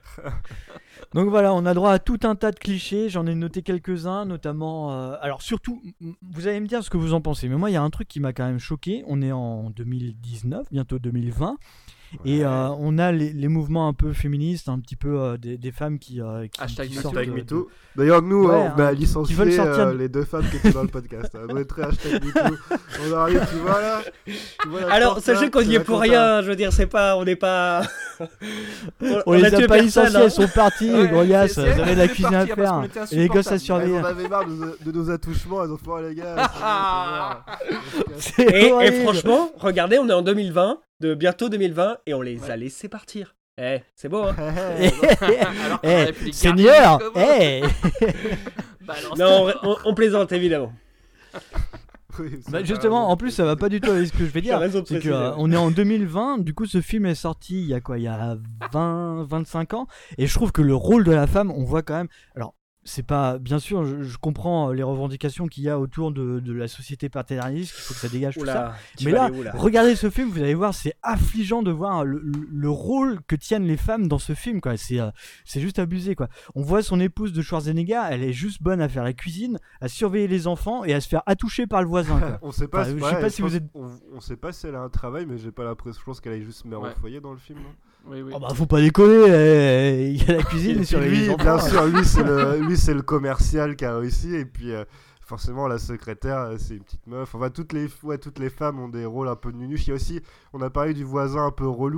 Donc voilà, on a droit à tout un tas de clichés. J'en ai noté quelques-uns, notamment. euh, Alors surtout, m- vous allez me dire ce que vous en pensez. Mais moi, il y a un truc qui m'a quand même choqué. On est en deux mille dix-neuf, bientôt deux mille vingt. Et euh, on a les, les mouvements un peu féministes, un petit peu euh, des, des femmes qui, euh, qui, Hashtag qui MeToo. sortent Hashtag de- MeToo. D'ailleurs, nous, Ouais, on hein, a qui- qui licencié veulent sortir euh, de- les deux femmes qui étaient dans le podcast. On est très hashtag MeToo. On arrive, tu vois là tu vois la Alors porte, sachez là, qu'on c'est y est la pour compta. rien. Je veux dire, c'est pas, on n'est pas. On, les a, tué pas personne, licenciés, hein. elles sont parties, Ouais, Goliath. c'est- Elles c'est avaient elles la qui cuisine à partirent parce qu'on faire. était Et les gosses à insupportables. Elles surveiller. en avaient marre de, nos- de nos attouchements. Elles ont fait oh les gars. c'est- c'est- c'est- C'est Et, et horrible. franchement, regardez, on est en deux mille vingt, de bientôt deux mille vingt, et on les a laissés partir. Eh, c'est beau, hein. Alors qu'on Eh, aurait pu les Seigneur, garder jusqu'au bout. eh. Balance Non, ta on, on- on plaisante évidemment. Oui, c'est Bah pas justement, grave. en plus, ça va pas du tout avec ce que je vais Tu as dire. raison de C'est préciser, que ouais. on est en deux mille vingt. Du coup, ce film est sorti il y a quoi? Il y a vingt, vingt-cinq ans. Et je trouve que le rôle de la femme, on voit quand même. Alors, c'est pas. Bien sûr, je, je comprends les revendications qu'il y a autour de, de la société paternaliste. Il faut que ça dégage tout ça. Oula, tu Mais vas là, aller où, là regardez ce film, vous allez voir, c'est affligeant de voir le, le- le rôle que tiennent les femmes dans ce film, quoi. C'est, euh, c'est juste abusé, quoi. On voit son épouse de Schwarzenegger, elle est juste bonne à faire la cuisine, à surveiller les enfants et à se faire attoucher par le voisin, quoi. On sait pas, Enfin, si- je sais ouais, pas si pense- vous êtes- on, on sait pas si elle a un travail, mais j'ai pas l'impression. Je pense qu'elle aille juste se mettre Ouais. au foyer dans le film. non Oui, oui. Oh bah faut pas déconner, eh, il y a la cuisine et, Et sur puis les lui, enfants. bien sûr, lui c'est le, lui c'est le commercial qui a réussi, et puis euh, forcément la secrétaire euh, c'est une petite meuf. Enfin toutes les, ouais, toutes les femmes ont des rôles un peu nunuches. Il y a aussi, on a parlé du voisin un peu relou,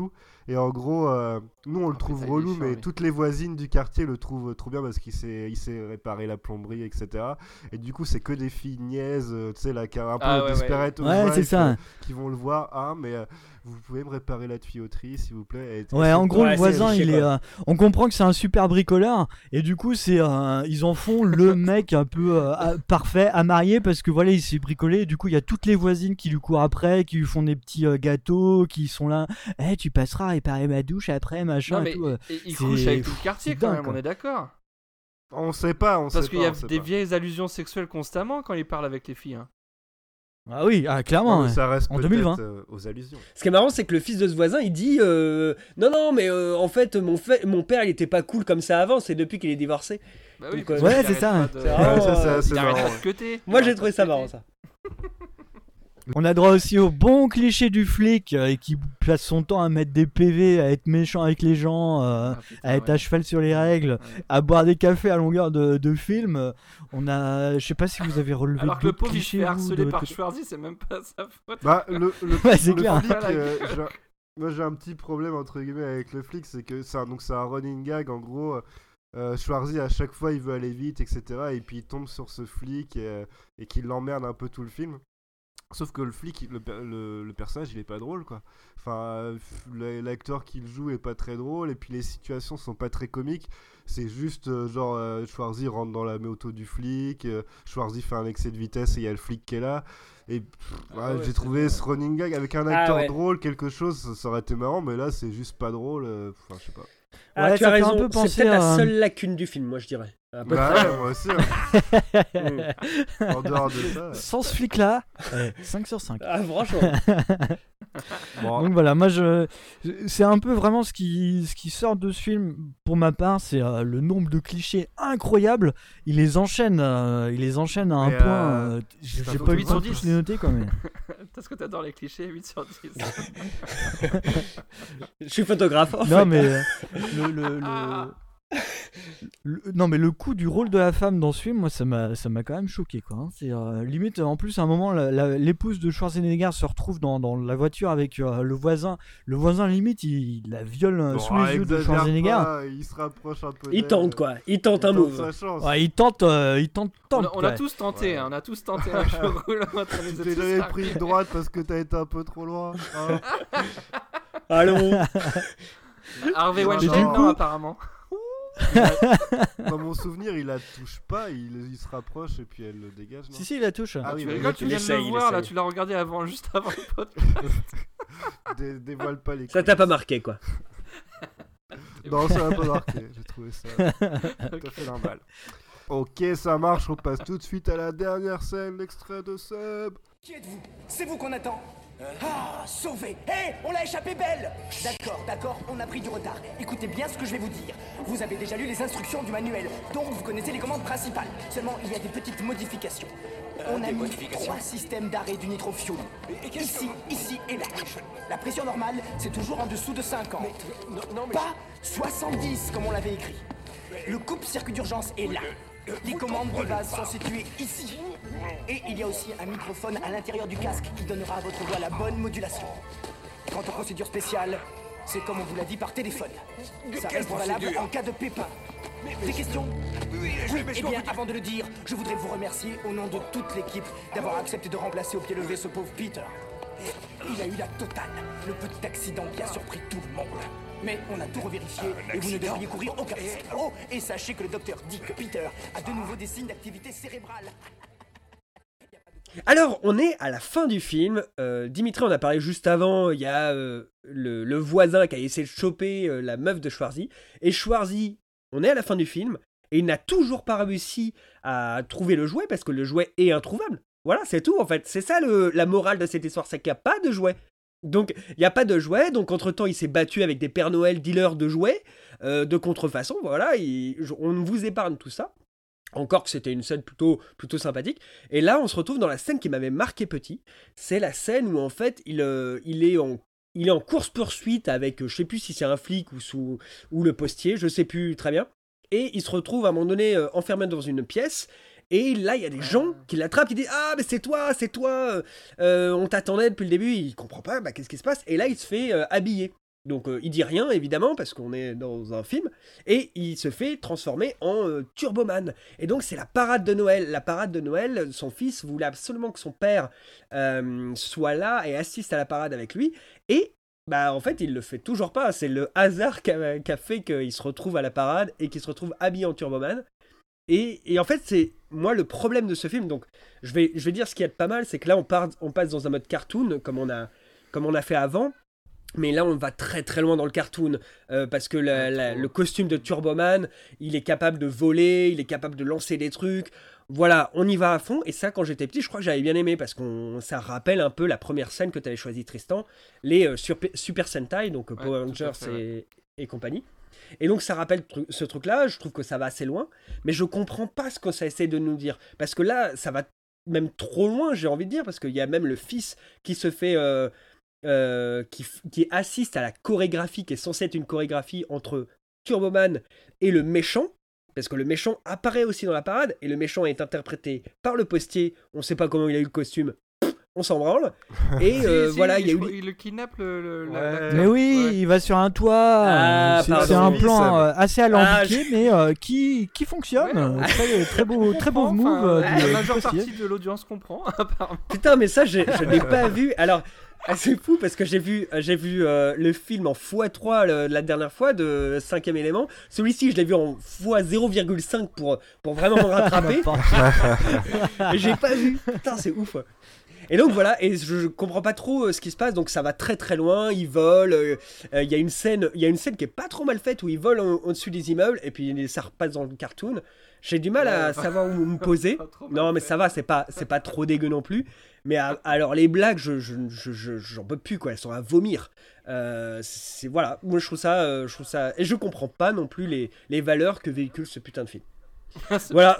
Et en gros, euh, nous on le trouve ça, il est relou, chiant, mais lui. toutes les voisines du quartier le trouvent trop bien parce qu'il sait, il sait réparer la plomberie, et cetera. Et du coup, c'est que des filles niaises, euh, tu sais, là, qui a un peu Ah, ouais, Desperate ouais. Ouais, Housewives, c'est ça. euh, qui vont le voir. Ah, mais euh, vous pouvez me réparer la tuyauterie, s'il vous plaît. Et- Ouais, et en c'est- gros, Ouais, le c'est voisin, chier, il est. quoi. euh, on comprend que c'est un super bricoleur, et du coup, c'est, euh, ils en font le mec un peu euh, à- parfait à marier parce que voilà, il s'est bricolé. Et du coup, il y a toutes les voisines qui lui courent après, qui lui font des petits euh, gâteaux, qui sont là. Eh, tu passeras à réparer ma douche après, machin Non, et mais tout. euh. il, il c'est- couche avec tout le quartier c'est quand dingue, même, quoi. on est d'accord. On sait pas, on Parce sait qu'il pas, y a on sait des pas. vieilles allusions sexuelles constamment quand il parle avec les filles. Hein. Ah oui, ah, clairement. Non, mais ouais. ça reste En peut-être deux mille vingt. euh, aux allusions. Ce qui est marrant, c'est que le fils de ce voisin, il dit euh, non, non, mais euh, en fait mon, fait, mon père, il était pas cool comme ça avant, c'est depuis qu'il est divorcé. Bah oui, Donc, parce euh, Ouais, qu'il c'est arrête ça. pas de- C'est vraiment, Ouais, ça, c'est euh, assez Il arrête marrant. pas de queuter. Moi, Il j'ai arrête trouvé pas ça de marrant, queuter. ça. On a droit aussi au bon cliché du flic euh, qui passe son temps à mettre des P V, à être méchant avec les gens, euh, Ah, putain, à être ouais. à cheval sur les règles, Ouais. à boire des cafés à longueur de, de film. Euh, On a, je sais pas si vous avez relevé Alors que le d'autres pauvre il se clichés fait vous, harceler de votre par côté. Schwarzy, c'est même pas sa faute. Bah, le, le, Ouais, c'est le clair. flic, Voilà. euh, j'ai- moi j'ai un petit problème entre guillemets avec le flic, c'est que c'est un, donc c'est un running gag en gros. Euh, Schwarzy à chaque fois il veut aller vite, et cetera. Et puis il tombe sur ce flic et, euh, et qui l'emmerde un peu tout le film. Sauf que le flic, il- le, per- le, le personnage, il est pas drôle quoi. Enfin, euh, le- l'acteur qu'il joue est pas très drôle et puis les situations sont pas très comiques. C'est juste euh, genre euh, Schwarzy rentre dans la moto du flic, euh, Schwarzy fait un excès de vitesse et il y a le flic qui est là. Et pff, Ah ouais, ouais, j'ai c'est trouvé vrai. ce running gag avec un Ah acteur ouais. drôle, quelque chose, ça, ça aurait été marrant, mais là c'est juste pas drôle. euh, Enfin, je sais pas. Ah, Ouais, tu ça as fait un raison, peu c'est penser peut-être la à- seule lacune du film, moi je dirais. À peu Bah près. ouais, moi aussi. hein. En dehors de ça. ouais. Sans ce flic là, cinq sur cinq. Ah, franchement. Bon, Donc voilà, moi je, c'est un peu vraiment ce qui, ce qui sort de ce film pour ma part, c'est euh, le nombre de clichés incroyables. Il les enchaîne, euh, il les enchaîne à un Mais, point. euh, euh, j'ai ça j'ai faut pas eu le huit temps sur de dix. tous les noter quoi, mais. Parce que t'adores les clichés, huit sur dix. Je suis photographe. en Non fait. mais euh, le, le- le- le- non mais le coup du rôle de la femme dans ce film, moi ça m'a ça m'a quand même choqué quoi. hein. C'est euh, limite en plus à un moment la- la- l'épouse de Schwarzenegger se retrouve dans, dans la voiture avec euh, le voisin. Le voisin limite il, il la viole euh, bon, sous les yeux de exagère Schwarzenegger. pas, il se rapproche un peu. Il d'elle, tente euh, quoi, il tente un il tente move. sa chance. Ouais, il tente, euh, il tente, On tente. a, on a quoi. tous tenté, Ouais. hein, on a tous tenté un jour où là, on Tu nous a t'es tous jamais largués. pris une droite parce que t'as été un peu trop loin. hein. Allons. Harvey Mais Weinstein, du non, coup- apparemment. Dans mon souvenir, il la touche pas, il, il se rapproche et puis elle le dégage. Non Si si il la touche. Ah oui, Tu mais rigoles, tu il viens de essaye, le il voir, là, essaye. tu l'as regardé avant, juste avant le podcast. Dé- dévoile pas les Ça t'a pas marqué quoi. Non, ça m'a pas marqué. J'ai trouvé ça tout à fait normal. Ok, ça marche. On passe tout de suite à la dernière scène, l'extrait de Seb. Qui êtes-vous? C'est vous qu'on attend. Ah, sauvé. Hé, on l'a échappé belle. D'accord, d'accord, on a pris du retard. Écoutez bien ce que je vais vous dire. Vous avez déjà lu les instructions du manuel, donc vous connaissez les commandes principales. Seulement, il y a des petites modifications. On a mis trois systèmes d'arrêt du nitrofuel. Ici, ici et là. La pression normale, c'est toujours en dessous de cinquante. Pas soixante-dix comme on l'avait écrit. Le coupe-circuit d'urgence est là. Les commandes de base sont situées ici. Et il y a aussi un microphone à l'intérieur du casque qui donnera à votre voix la bonne modulation. Quant aux procédures spéciales, c'est comme on vous l'a dit par téléphone. Ça reste valable en cas de pépin. Des questions? Oui, eh bien, avant de le dire, je voudrais vous remercier au nom de toute l'équipe d'avoir accepté de remplacer au pied levé ce pauvre Peter. Il a eu la totale, le petit accident qui a surpris tout le monde. Mais on a tout revérifié et vous ne devriez courir aucun risque. Oh, et sachez que le docteur dit que Peter a de nouveau des signes d'activité cérébrale. Alors, on est à la fin du film. Euh, Dimitri en a parlé juste avant. Il y a euh, le, le voisin qui a essayé de choper euh, la meuf de Schwarzy. Et Schwarzy, on est à la fin du film. Et il n'a toujours pas réussi à trouver le jouet parce que le jouet est introuvable. Voilà, c'est tout en fait. C'est ça le, la morale de cette histoire, c'est qu'il n'y a pas de jouet. Donc, il n'y a pas de jouet. Donc, entre-temps, il s'est battu avec des Pères Noël dealers de jouets, euh, de contrefaçon. Voilà, il- on vous épargne tout ça. Encore que c'était une scène plutôt, plutôt sympathique. Et là, on se retrouve dans la scène qui m'avait marqué petit. C'est la scène où, en fait, il, euh, il est en il est en course-poursuite avec, euh, je sais plus si c'est un flic ou, sous, ou le postier, je sais plus très bien. Et il se retrouve à un moment donné euh, enfermé dans une pièce. Et là, il y a des gens qui l'attrapent, qui disent « Ah, mais c'est toi, c'est toi, euh, on t'attendait depuis le début. » Il comprend pas, bah, qu'est-ce qui se passe. Et là, il se fait euh, habiller. Donc euh, il dit rien évidemment parce qu'on est dans un film et il se fait transformer en euh, Turboman. Et donc c'est la parade de Noël. La parade de Noël, son fils voulait absolument que son père euh, soit là et assiste à la parade avec lui. Et bah en fait il le fait toujours pas. C'est le hasard qui a, qui a fait qu'il se retrouve à la parade et qu'il se retrouve habillé en Turboman. Et, et en fait c'est moi le problème de ce film. Donc je vais, je vais dire ce qu'il y a de pas mal, c'est que là on, part, on passe dans un mode cartoon comme on a, comme on a fait avant. Mais là, on va très très loin dans le cartoon, euh, parce que la, la, le costume de Turboman, il est capable de voler, il est capable de lancer des trucs. Voilà, on y va à fond. Et ça, quand j'étais petit, je crois que j'avais bien aimé, parce que ça rappelle un peu la première scène que tu avais choisie, Tristan, les euh, Super, Super Sentai, donc euh, ouais, Power Rangers fait, ouais. et, et compagnie. Et donc ça rappelle ce truc-là, je trouve que ça va assez loin, mais je comprends pas ce que ça essaie de nous dire. Parce que là, ça va même trop loin, j'ai envie de dire, parce qu'il y a même le fils qui se fait... Euh, Euh, qui, qui assiste à la chorégraphie qui est censée être une chorégraphie entre Turboman et le méchant, parce que le méchant apparaît aussi dans la parade et le méchant est interprété par le postier. On sait pas comment il a eu le costume, on s'en branle. Et euh, si, si, voilà, il, il y a eu il le kidnappe le, le ouais. la, mais oui, ouais. il va sur un toit. Ah, c'est, c'est un plan euh, assez alambiqué, ah, mais euh, qui qui fonctionne. Ouais. Très, très beau, très beau move. Enfin, euh, la majeure partie de l'audience comprend. Apparemment. Putain, mais ça, je, je n'ai pas vu. Alors. Ah, c'est fou parce que j'ai vu, j'ai vu euh, le film en fois trois le, la dernière fois de cinquième élément. Celui-ci, je l'ai vu en fois zéro virgule cinq pour, pour vraiment me rattraper. Et j'ai pas vu. Putain, c'est ouf. Et donc voilà, et je, je comprends pas trop euh, ce qui se passe, donc ça va très très loin, ils volent, il euh, euh, y a une scène, il y a une scène qui est pas trop mal faite où ils volent en, au-dessus des immeubles et puis ça repasse dans le cartoon. J'ai du mal à savoir où me poser. Non mais ça va, c'est pas, c'est pas trop dégueu non plus. Mais à, alors les blagues, je, je, je, je, j'en peux plus quoi, elles sont à vomir. Euh, c'est voilà, moi je trouve ça, euh, je trouve ça, et je comprends pas non plus les, les valeurs que véhicule ce putain de film. Voilà.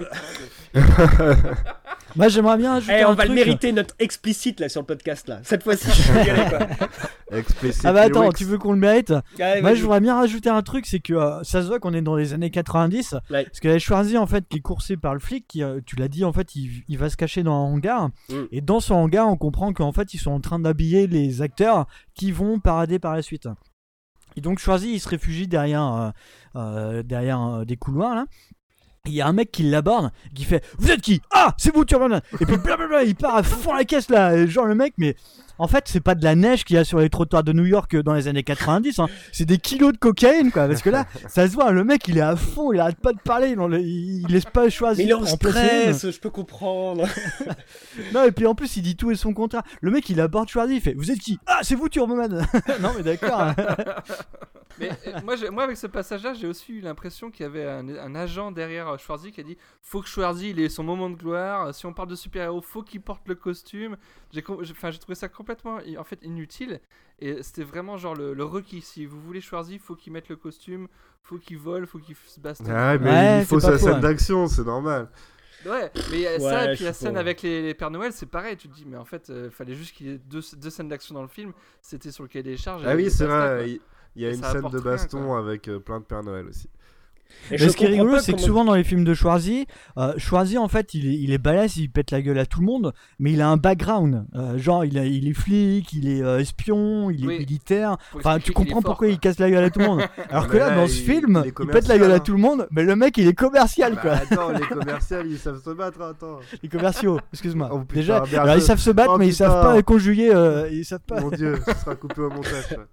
Moi j'aimerais bien ajouter hey, un on va truc. le mériter notre explicite là sur le podcast là. Cette fois-ci je vais y aller quoi. Explicite. Ah bah attends, tu veux qu'on le mérite? Ouais, Moi je voudrais bien rajouter un truc, c'est que euh, ça se voit qu'on est dans les années quatre-vingt-dix. Ouais. Parce qu'il y a Schwarzy en fait qui est coursé par le flic, qui, euh, tu l'as dit en fait, il, il va se cacher dans un hangar. Mm. Et dans ce hangar, on comprend qu'en fait ils sont en train d'habiller les acteurs qui vont parader par la suite. Et donc Schwarzy il se réfugie derrière, euh, euh, derrière euh, des couloirs là. Il y a un mec qui l'aborde, qui fait « Vous êtes qui ? Ah, c'est vous, Turboman !» Et puis blablabla, il part à fond la caisse là, genre le mec, mais en fait c'est pas de la neige qu'il y a sur les trottoirs de New York dans les années quatre-vingt-dix, hein. C'est des kilos de cocaïne quoi, parce que là, ça se voit, le mec il est à fond, il arrête pas de parler, il, il, il laisse pas choisir. Mais il est en stress, je peux comprendre. Non, et puis en plus il dit tout et son contraire. Le mec il aborde Schwarzy, il fait « Vous êtes qui ? Ah, c'est vous, Turboman !» Non mais d'accord. Mais euh, moi, moi, avec ce passage-là, j'ai aussi eu l'impression qu'il y avait un, un agent derrière euh, Schwarzy qui a dit faut que Schwarzy il ait son moment de gloire. Si on parle de super-héros, faut qu'il porte le costume. J'ai, j'ai, j'ai trouvé ça complètement en fait inutile. Et c'était vraiment genre le, le requis. Si vous voulez Schwarzy, faut qu'il mette le costume, faut qu'il vole, faut qu'il se bastonne. Ah, mais ouais, il faut sa scène d'action, c'est normal. Ouais, mais ouais, ça, et puis la scène pas... avec les, les Pères Noël, c'est pareil. Tu te dis, mais en fait, euh, fallait juste qu'il y ait deux, deux scènes d'action dans le film. C'était sur le cahier des charges. Ah oui, c'est vrai. Il y a et une scène de baston rien, avec euh, plein de Pères Noël aussi. Mais ce qui est rigolo, c'est comment... que souvent dans les films de Schwarzy, euh, Schwarzy en fait, il est, il est balèze, il pète la gueule à tout le monde, mais il a un background. Euh, genre, il, a, il est flic, il est euh, espion, il est oui. militaire. Enfin, tu comprends fort, pourquoi quoi. Il casse la gueule à tout le monde. Alors que là, là, dans il, ce film, il, il pète la gueule à tout le monde, mais le mec, il est commercial bah, quoi. Attends, les commerciaux, ils savent se battre. Attends. Les commerciaux, excuse-moi. Oh, putain, déjà, merde. Alors, ils savent se battre, oh, mais putain. ils savent pas conjuguer. Euh, ils savent pas. Mon Dieu, ça sera coupé au montage. Ça.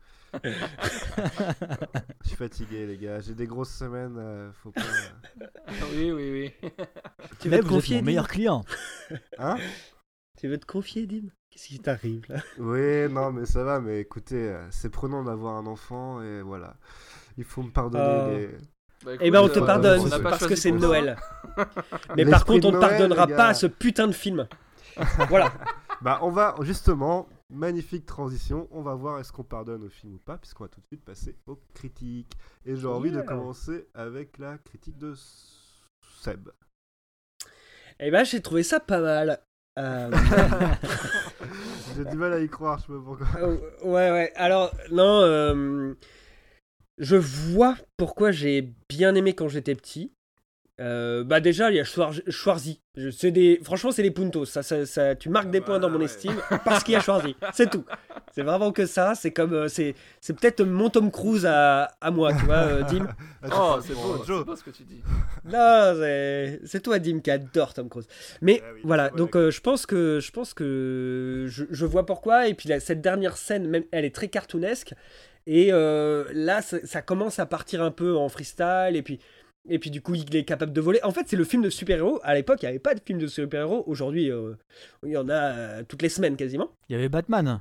Je suis fatigué les gars, j'ai des grosses semaines, euh, faut pas... Oui, oui, oui. Tu veux te confier, mon meilleur client. Hein? Tu veux te confier, Dim? Qu'est-ce qui t'arrive là? Oui, non mais ça va, mais écoutez, c'est prenant d'avoir un enfant et voilà. Il faut me pardonner euh... les... Bah, écoute, eh ben on te euh, pardonne on parce que c'est Noël. Mais par contre on ne pardonnera pas à ce putain de film. Voilà. Bah on va justement... Magnifique transition, on va voir est-ce qu'on pardonne au film ou pas, puisqu'on va tout de suite passer aux critiques. Et j'ai envie yeah. de commencer avec la critique de Seb. Eh ben j'ai trouvé ça pas mal. Euh... j'ai du mal à y croire, je sais pas pourquoi. Euh, ouais, ouais, alors, non, euh... je vois pourquoi j'ai bien aimé quand j'étais petit. Euh, bah déjà il y a Schwar- Schwarzy. Je- C'est des, franchement c'est des puntos. Ça, ça, ça- tu marques des points dans mon estime parce qu'il y a Schwarzy. C'est tout. C'est vraiment que ça. C'est comme, euh, c'est, c'est peut-être mon Tom Cruise à, à moi, tu vois, euh, Dim. Oh, c'est beau, c'est beau ce que tu dis. Non, c'est, c'est toi Dim qui adore Tom Cruise. Mais Ah oui, voilà, ouais, donc euh, je pense que je pense que je, je vois pourquoi. Et puis là, cette dernière scène, même, elle est très cartoonesque. Et euh, là, ça, ça commence à partir un peu en freestyle. Et puis Et puis du coup, il est capable de voler. En fait, c'est le film de super-héros. À l'époque, il n'y avait pas de film de super-héros. Aujourd'hui, euh, il y en a euh, toutes les semaines quasiment. Il y avait Batman.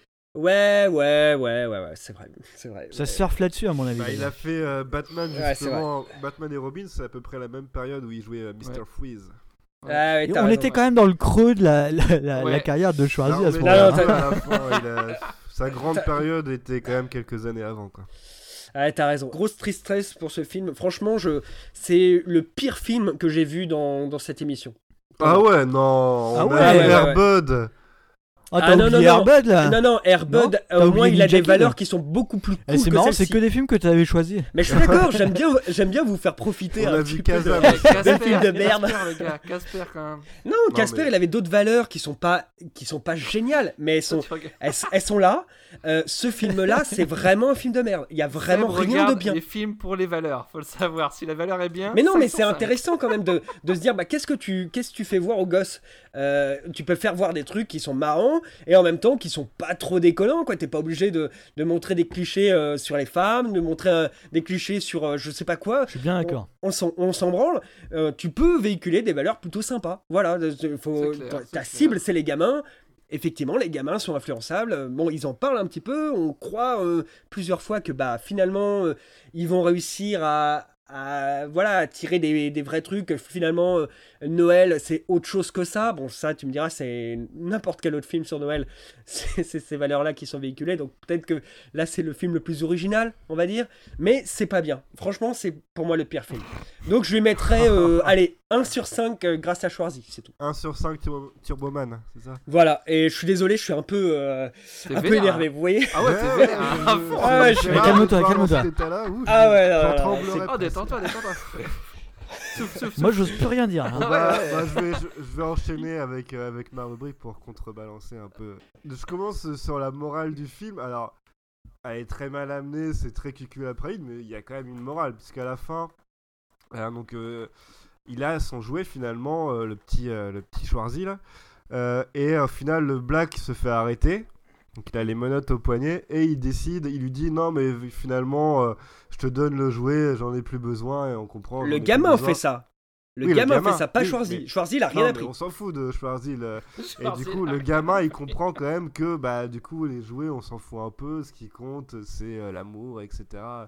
Ouais, ouais, ouais, ouais, ouais, c'est vrai. C'est vrai. Ça surfe là-dessus, à mon avis. Bah, il a fait euh, Batman, Ouais, justement. Batman et Robin, c'est à peu près la même période où il jouait euh, mister Ouais. Freeze. Ah, ouais, Et t'as on raison, était ouais. quand même dans le creux de la, la, la, Ouais. la carrière de Schwarzy Non, à ce mais moment-là. non, à t'as- la fin, il a- Sa grande T'as- période était quand même quelques années avant, quoi. Ah, t'as raison. Grosse tristesse pour ce film. Franchement, je... c'est le pire film que j'ai vu dans, dans cette émission. Ah ouais, non, Ah on ouais, a ouais, vu ouais, Air ouais. Bud. Ah, t'as Ah, non, oublié non, non. Airbud là Non, non, Air Non, Bud, t'as au oublié moins, il a Ninja des Kid. valeurs qui sont beaucoup plus Eh, cool c'est que marrant, celle-ci. c'est que des films que tu avais choisis. Mais je suis d'accord, j'aime bien, j'aime bien vous faire profiter On un a petit vu peu de, Kazam. Eh, Casper, de films de merde. Casper, le gars, Casper quand même. Non, Casper, mais- il avait d'autres valeurs qui sont pas, qui sont pas géniales, mais elles sont, Tu regardes- elles, elles sont là. Euh, ce film-là, c'est vraiment un film de merde. Il y a vraiment Seb rien de regarde bien. les films pour les valeurs, faut le savoir. Si la valeur est bien. Mais non, cinq mais sur c'est cinq. intéressant quand même de, de se dire, bah, qu'est-ce que tu, qu'est-ce que tu fais voir aux gosses. Euh, Tu peux faire voir des trucs qui sont marrants et en même temps qui sont pas trop déconnants, quoi. T'es pas obligé de, de montrer des clichés euh, sur les femmes, de montrer euh, des clichés sur euh, je sais pas quoi. Je suis bien d'accord. On s'en, on s'en branle. Euh, tu peux véhiculer des valeurs plutôt sympas. Voilà, euh, faut, C'est clair, ta, c'est ta clair. cible, c'est les gamins. Effectivement, les gamins sont influençables. Bon, ils en parlent un petit peu. On croit euh, plusieurs fois que bah finalement euh, ils vont réussir à, à voilà à tirer des, des vrais trucs. Que finalement, euh, Noël c'est autre chose que ça. Bon, ça, tu me diras, c'est n'importe quel autre film sur Noël. C'est, c'est ces valeurs-là qui sont véhiculées. Donc peut-être que là, c'est le film le plus original, on va dire. Mais c'est pas bien. Franchement, c'est pour moi le pire film. Donc je lui mettrais, euh, allez, un sur cinq euh, grâce à Schwarzy, c'est tout. un sur cinq Turbo- Turboman, c'est ça? Voilà, et je suis désolé, je suis un peu, euh, T'es un peu vénère, énervé, hein. vous voyez? Ah ouais, t'es vénère. hein, à fond. Ah ouais, je suis- Mais calme-toi, calme-toi. Ah ouais, non, j'en non, tremblerais c'est- Oh, presque. détends-toi, détends-toi. Souffle, souffle, Moi, souffle. j'ose plus rien dire. hein. Bah, Ouais, ouais. bah, je, vais, je, je vais enchaîner avec, euh, avec ma rubrique pour contrebalancer un peu. Je commence sur la morale du film. Alors, elle est très mal amenée, c'est très cuculapraïde, mais il y a quand même une morale, puisqu'à la fin, euh, donc, euh, il a son jouet finalement, euh, le petit, euh, le petit Schwarzy là, euh, et au final, le Black se fait arrêter. Donc il a les menottes au poignet et il décide, il lui dit non mais finalement euh, je te donne le jouet, j'en ai plus besoin et on comprend. j'en Le ai plus gamin besoin. fait ça. Le Oui, le gamin gamin, fait ça, pas oui, Schwarzy. mais- Schwarzy, il a Non, rien mais appris. on s'en fout de Schwarzy. le- Et Schwarzy, du coup, là. le gamin, il comprend quand même que bah du coup les jouets, on s'en fout un peu. Ce qui compte, c'est euh, l'amour, et cetera.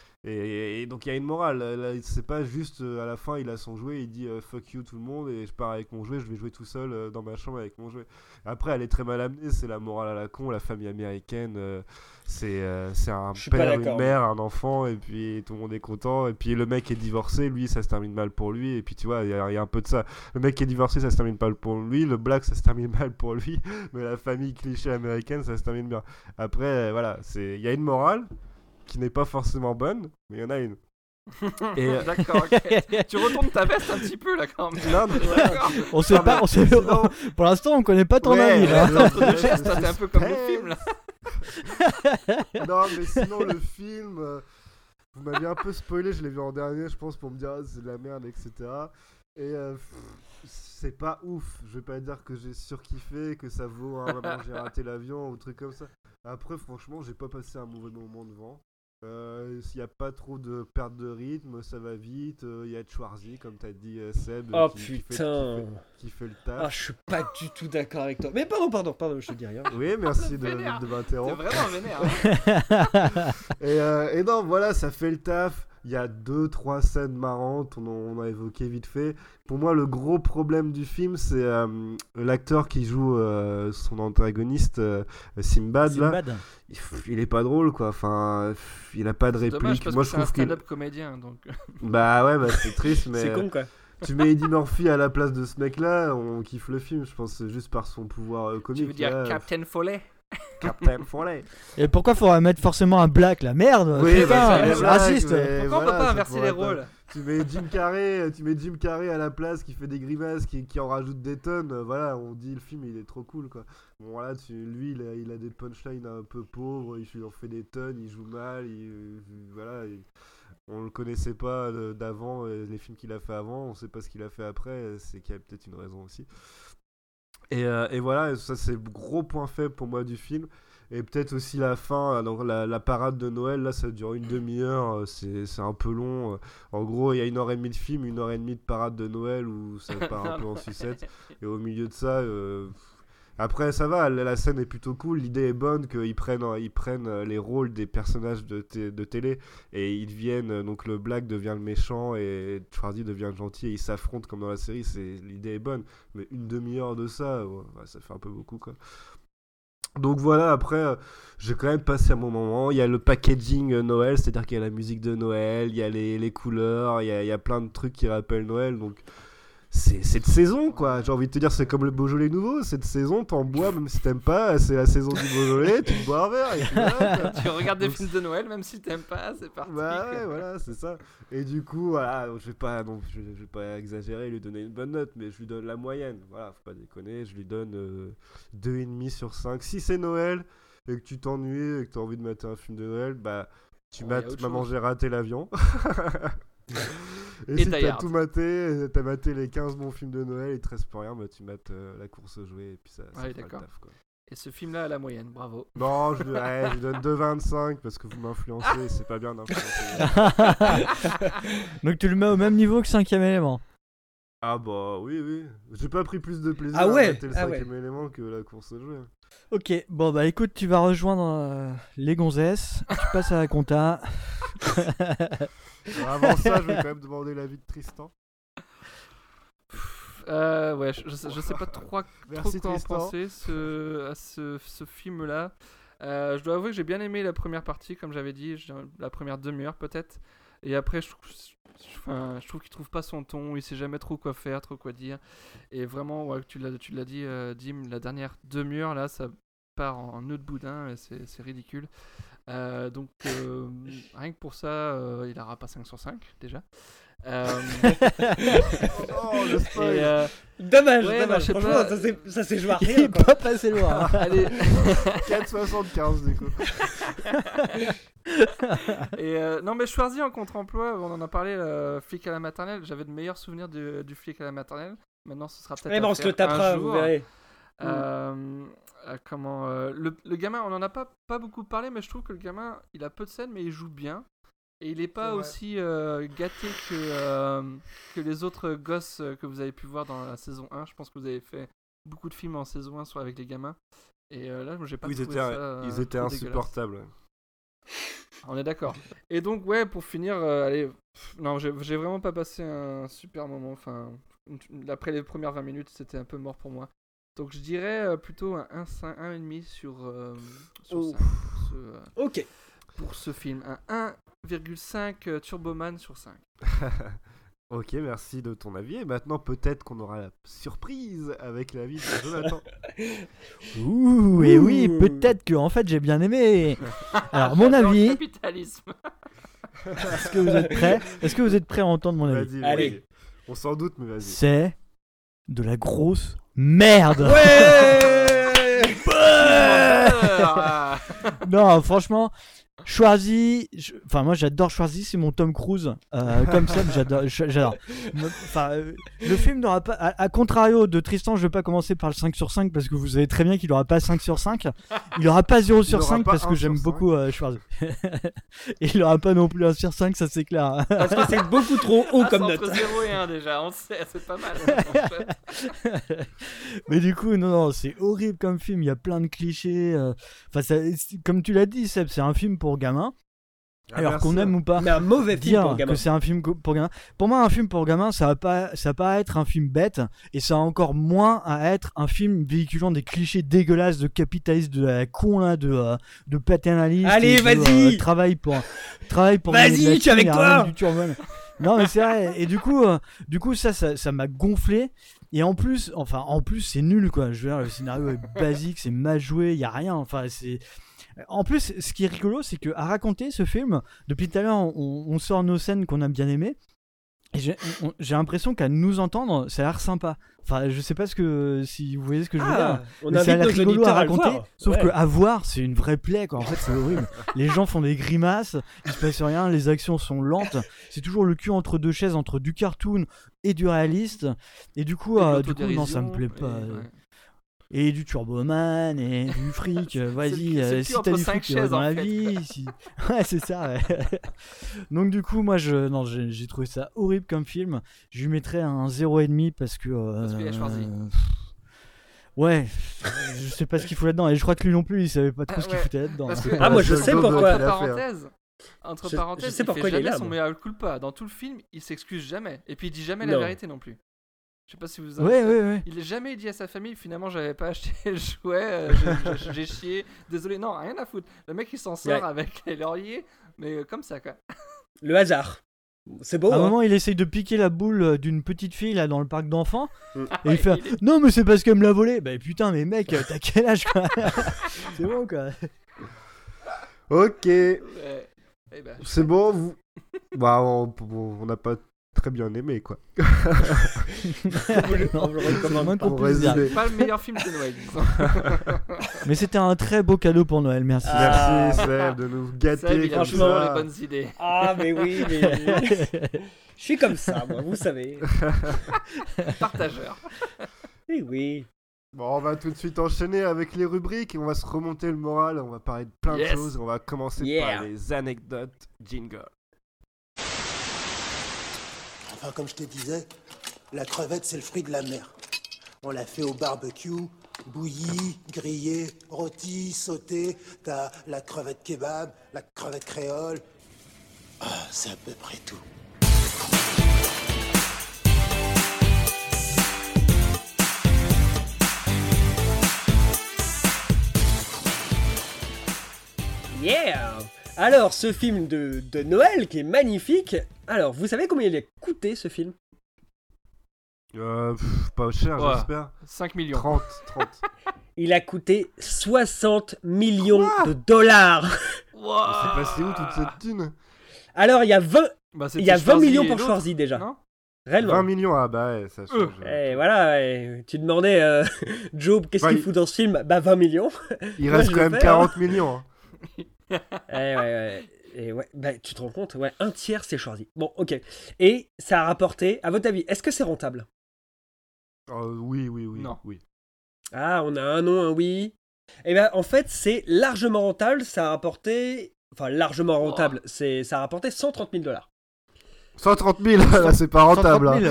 Et, et donc il y a une morale. Là, c'est pas juste euh, à la fin, il a son jouet, il dit euh, fuck you tout le monde et je pars avec mon jouet, je vais jouer tout seul euh, dans ma chambre avec mon jouet. Après, elle est très mal amenée. C'est la morale à la con, la famille américaine. euh, c'est euh, c'est un Je suis pas père, une d'accord. mère, un enfant et puis tout le monde est content. Et puis le mec est divorcé, lui, ça se termine mal pour lui. Et puis tu vois, il y, a- il y a un peu de ça. Le mec qui est divorcé, ça se termine mal pour lui. Le black, ça se termine mal pour lui. Mais la famille cliché américaine, ça se termine bien. Après, euh, voilà, c'est il y a une morale qui n'est pas forcément bonne, mais il y en a une. Et, euh, D'accord, ok. Tu retournes ta veste un petit peu là quand même. Non, mais- D'accord. On sait pas, on sait sinon- Pour l'instant, on connaît pas ton Ouais, avis là. ouais, Entre deux ouais, chaises, toi c'est t'es un peu comme le suspense. film là. Non, mais sinon, le film, euh, vous m'aviez un peu spoilé, je l'ai vu en dernier, je pense, pour me dire ah, c'est de la merde, et cetera. Et euh, pff, c'est pas ouf. Je vais pas dire que j'ai surkiffé, que ça vaut un moment j'ai raté l'avion ou truc comme ça. Après, franchement, j'ai pas passé un mauvais moment devant. Euh, S'il y a pas trop de perte de rythme, ça va vite. Il y a Schwarzy, comme t'as dit, euh, Seb, Oh qui, qui fait, putain. qui, fait, qui fait le taf. Ah, je suis pas du tout d'accord avec toi. Mais pardon, pardon, pardon, je te dis rien. Oui, merci de, Vénère. de T'es m'interrompre. vraiment vénère. Hein. Et, euh, et non, voilà, ça fait le taf. Il y a deux, trois scènes marrantes, on, en- on a évoqué vite fait. Pour moi, le gros problème du film, c'est euh, l'acteur qui joue euh, son antagoniste, euh, Simbad, là. Sinbad. Il, il est pas drôle, quoi. Enfin, il a pas de C'est réplique. dommage parce Moi, que je c'est un trouve qu'il. stand-up comédien donc. Bah ouais, bah, c'est triste, mais. C'est con, quoi. Tu mets Eddie Murphy à la place de ce mec-là, on kiffe le film, je pense, juste par son pouvoir euh, comique. Tu veux dire là. Captain Follet? Captain Follet. Et pourquoi faudrait mettre forcément un black là? Merde. Oui, Putain, bah, c'est c'est des blagues, raciste. mais Pourquoi on voilà, peut pas ça inverser les pourrait pas- rôles? tu mets Jim Carrey, tu mets Jim Carrey à la place qui fait des grimaces, qui, qui en rajoute des tonnes. euh, Voilà, on dit le film il est trop cool quoi. Bon voilà, tu, lui il a, il a des punchlines un peu pauvres, il en fait des tonnes, il joue mal, il, euh, voilà. il- on le connaissait pas euh, d'avant, euh, les films qu'il a fait avant, on sait pas ce qu'il a fait après, euh, c'est qu'il y a peut-être une raison aussi. Et, euh, et voilà, ça c'est le gros point faible pour moi du film. Et peut-être aussi la fin, donc la, la parade de Noël, là ça dure une demi-heure, euh, c'est, c'est un peu long. euh. En gros, il y a une heure et demie de film, une heure et demie de parade de Noël où ça part un peu en sucette. Et au milieu de ça, euh, après ça va, la, la scène est plutôt cool, l'idée est bonne qu'ils prennent, euh, ils prennent euh, les rôles des personnages de, té- de télé et ils deviennent, euh, donc le black devient le méchant et Schwarzy devient le gentil et ils s'affrontent comme dans la série, c'est, l'idée est bonne. Mais une demi-heure de ça, ouais, ouais, ça fait un peu beaucoup quoi. Donc voilà, après, euh, j'ai quand même passé un bon moment. Il y a le packaging euh, Noël, c'est-à-dire qu'il y a la musique de Noël, il y a les, les couleurs, il y a, il y a plein de trucs qui rappellent Noël. Donc c'est, c'est de saison, quoi. J'ai envie de te dire, c'est comme le Beaujolais nouveau. C'est de saison, t'en bois, même si t'aimes pas. C'est la saison du Beaujolais, tu te bois un verre. Et puis voilà, Tu regardes des donc, films de Noël, même si t'aimes pas, c'est parti. bah quoi. ouais, voilà, c'est ça. Et du coup, voilà, je vais pas, non, je, je vais pas exagérer, lui donner une bonne note, mais je lui donne la moyenne. Voilà, faut pas déconner, je lui donne euh, deux virgule cinq sur cinq. Si c'est Noël et que tu t'ennuies et que t'as envie de mater un film de Noël, bah tu Oh, y a mates autre Maman chose. j'ai raté l'avion. Et, Et si Die t'as Hard. tout maté, t'as maté les quinze bons films de Noël, il te reste plus rien, bah tu mates euh, La course aux jouets et puis ça, ça Ouais, fera d'accord. le taf, quoi. Et ce film-là a la moyenne, bravo. Non, je, lui- ouais, je lui donne deux virgule vingt-cinq parce que vous m'influencez, c'est pas bien d'influencer. Donc tu le mets au même niveau que cinquième élément. Ah bah oui, oui. J'ai pas pris plus de plaisir Ah ouais, à mater le ah ouais. cinquième élément que La course aux jouets. Ok, bon bah écoute, tu vas rejoindre euh, les gonzesses, tu passes à la compta. Alors avant ça, je vais quand même demander l'avis de Tristan. Euh, ouais, je, je sais, je sais pas trop, trop Merci, quoi en Tristan. penser ce, à ce, ce film-là. Euh, je dois avouer que j'ai bien aimé la première partie, comme j'avais dit, je- la première demi-heure peut-être. Et après, je trouve, je, enfin, je trouve qu'il trouve pas son ton, il sait jamais trop quoi faire, trop quoi dire. Et vraiment, ouais, tu l'as, tu l'as dit, euh, Dim, la dernière demi-heure là, ça part en, en nœud de boudin, et c'est, c'est ridicule. Euh, donc, euh, rien que pour ça, euh, il n'aura pas cinq sur cinq déjà. Euh... Oh, le spoil. Et, euh, Dommage, ouais, non, dommage. je sais Franchement, pas. ça s'est, ça s'est joué à Il rien, est quoi. pas passé loin. Allez. quatre virgule soixante-quinze du coup. Et euh, non, mais Schwarzy en contre-emploi, on en a parlé, euh, flic à la maternelle. J'avais de meilleurs souvenirs du, du flic à la maternelle. Maintenant, ce sera peut-être. Eh ben, à on se le faire un tapera, vous jour. verrez. Euh, euh, comment euh, le, le gamin, on en a pas, pas beaucoup parlé, mais je trouve que le gamin, il a peu de scènes, mais il joue bien. Et il est pas C'est vrai. aussi euh, gâté que, euh, que les autres gosses euh, que vous avez pu voir dans la saison un. Je pense que vous avez fait beaucoup de films en saison un sur avec les gamins. Et euh, là, moi, j'ai pas Ils trouvé étaient, ça. euh, ils étaient trop dégueulasse. insupportables. On est d'accord. Et donc, ouais, pour finir, euh, allez, pff, non, j'ai, j'ai vraiment pas passé un super moment. Enfin, une- après les premières vingt minutes, c'était un peu mort pour moi. Donc, je dirais euh, plutôt un un virgule cinq sur, euh, sur Oh. cinq pour ce, euh, Ok. pour ce film. Un un virgule cinq euh, Turboman sur cinq. Ok, merci de ton avis. Et maintenant, peut-être qu'on aura la surprise avec l'avis de Jonathan. Ouh, et oui, peut-être que en fait j'ai bien aimé. Alors mon J'adore le avis, capitalisme. est-ce que vous êtes prêts Est-ce que vous êtes prêts à entendre mon avis Vas-y, Allez. vas-y. On s'en doute, mais vas-y. C'est de la grosse merde. Ouais. Ah. Non, franchement, Schwarzy, je- enfin moi j'adore Schwarzy, c'est mon Tom Cruise. Euh, comme ça, j'adore. j'adore. Enfin, euh, le film n'aura pas, à, à contrario de Tristan, je vais pas commencer par le cinq sur cinq parce que vous savez très bien qu'il aura pas cinq sur cinq. Il aura pas zéro sur aura cinq pas parce un que sur j'aime cinq. beaucoup euh, Schwarzy. Et il aura pas non plus un sur cinq, ça c'est clair. Parce que c'est beaucoup trop haut Ah, comme c'est note. entre zéro et un déjà, on sait, c'est pas mal. Mais du coup, non, non, c'est horrible comme film. Il y a plein de clichés. euh, Enfin, ça- c'est- comme tu l'as dit, Seb, c'est un film pour gamins. Ah, Alors merci. qu'on aime ou pas, Mais un mauvais film dire pour gamin. que c'est un film co- pour gamins. Pour moi, un film pour gamins, ça va pas, ça va pas être un film bête, et ça a encore moins à être un film véhiculant des clichés dégueulasses de capitalisme, de la con là, de euh, de paternalisme. Allez, et de, vas-y euh, travail pour, travail pour. Vas-y, gagner de la je suis thune, avec y a toi. rien du turban. Non mais c'est vrai. Et du coup, euh, du coup ça, ça, ça m'a gonflé. Et en plus, enfin, en plus, c'est nul quoi. Je veux dire, le scénario est basique, c'est mal joué, il y a rien. Enfin, c'est. En plus, ce qui est rigolo, c'est que à raconter ce film, depuis tout à l'heure, on, on sort nos scènes qu'on a bien aimées. Et j'ai, on- j'ai l'impression qu'à nous entendre, ça a l'air sympa. Enfin, je sais pas ce que, si vous voyez ce que je veux Ah, dire. on Mais ça a invite l'air nos rigolo à auditeurs à le raconter. voir. Sauf Ouais. que à voir, c'est une vraie plaie, quoi. En fait, c'est horrible. Les gens font des grimaces, il se passe rien, les actions sont lentes. C'est toujours le cul entre deux chaises, entre du cartoon et du réaliste. Et du coup, Et de euh, du coup, non, ça me plaît l'autodérision, pas. et- euh. ouais. Et du Turboman et du fric, euh, vas-y, C'est- c'est euh, le si cul t'as entre du cinq fric euh, chaises, dans en la fait. vie, si... ouais c'est ça. Ouais. Donc du coup moi je non j'ai, j'ai trouvé ça horrible comme film. Je lui mettrais un zéro et demi parce que. Euh, Parce qu'il a choisi. euh, Ouais, je sais pas ce qu'il fout là-dedans et je crois que lui non plus il savait pas trop Ah, ce qu'il ouais. foutait là-dedans. Parce C'est que- pas Ah, moi, la je seule sais chose pourquoi. qu'il Entre a fait, hein. parenthèses, entre Je- parenthèses, je sais il pourquoi fait il est jamais là, son moi. mea culpa. Dans tout le film, il s'excuse jamais. Et puis il dit jamais la Non. vérité non plus. Je sais pas si vous. Ouais, ouais, ouais. Il a jamais dit à sa famille finalement j'avais pas acheté le jouet, euh, j'ai, j'ai- j'ai chié, désolé, non, rien à foutre. Le mec il s'en sort Ouais. avec les lauriers, mais euh, comme ça quoi. Le hasard. C'est beau. À un hein. moment, il essaye de piquer la boule euh, d'une petite fille là dans le parc d'enfants. Mm. Et il fait non, mais c'est parce qu'elle me l'a volé. Bah putain, mais mec, euh, t'as quel âge quoi. C'est bon quoi. Ok, Ouais. Eh ben, c'est bon. Vous... bah, on on n'a pas très bien aimé quoi. Non, On le recommande c'est le moins pas. qu'on Pour puisse dire. résumer. pas le meilleur film de Noël, disons. Mais c'était un très beau cadeau pour Noël, merci. Ah. Merci Seb de nous gâter. Seb, il a comme toujours ça. les bonnes idées. Ah, mais oui, mais. Je suis comme ça, moi, vous savez. Partageur. Oui, oui. Bon, on va tout de suite enchaîner avec les rubriques et on va se remonter le moral. On va parler de plein Yes. de choses. On va commencer Yeah. par les anecdotes jingle. Enfin, comme je te disais, la crevette, c'est le fruit de la mer. On l'a fait au barbecue, bouillie, grillée, rôtie, sautée. T'as la crevette kebab, la crevette créole. Ah, c'est à peu près tout. Yeah! Alors, ce film de, de Noël qui est magnifique. Alors, vous savez combien il a coûté ce film? Euh, pff, pas cher, Ouais. j'espère. cinq millions. trente, trente. Il a coûté soixante millions de dollars. Wow. C'est passé où toute cette thune? Alors, il y a vingt, Bah, il y a c'était vingt millions Schwarzy pour et l'autre, Schwarzy déjà. non Réellement. vingt millions, ah bah ouais, ça change. Et voilà, ouais. Tu demandais, euh, Joe, qu'est-ce Bah, qu'il il- fout dans ce film? Bah, vingt millions. Il Moi, reste je quand le même fais, hein. quarante millions. hein. Eh ouais, ouais. Et ouais, bah, tu te rends compte, ouais, un tiers c'est Schwarzy. Bon, ok. Et ça a rapporté, à votre avis, est-ce que c'est rentable? Euh, oui, oui, oui. Non. oui. Ah, on a un non, un oui. Eh ben, en fait, c'est largement rentable. Ça a rapporté, enfin, largement rentable. C'est, ça a rapporté cent trente mille dollars. cent trente mille, là c'est pas rentable. cent trente mille.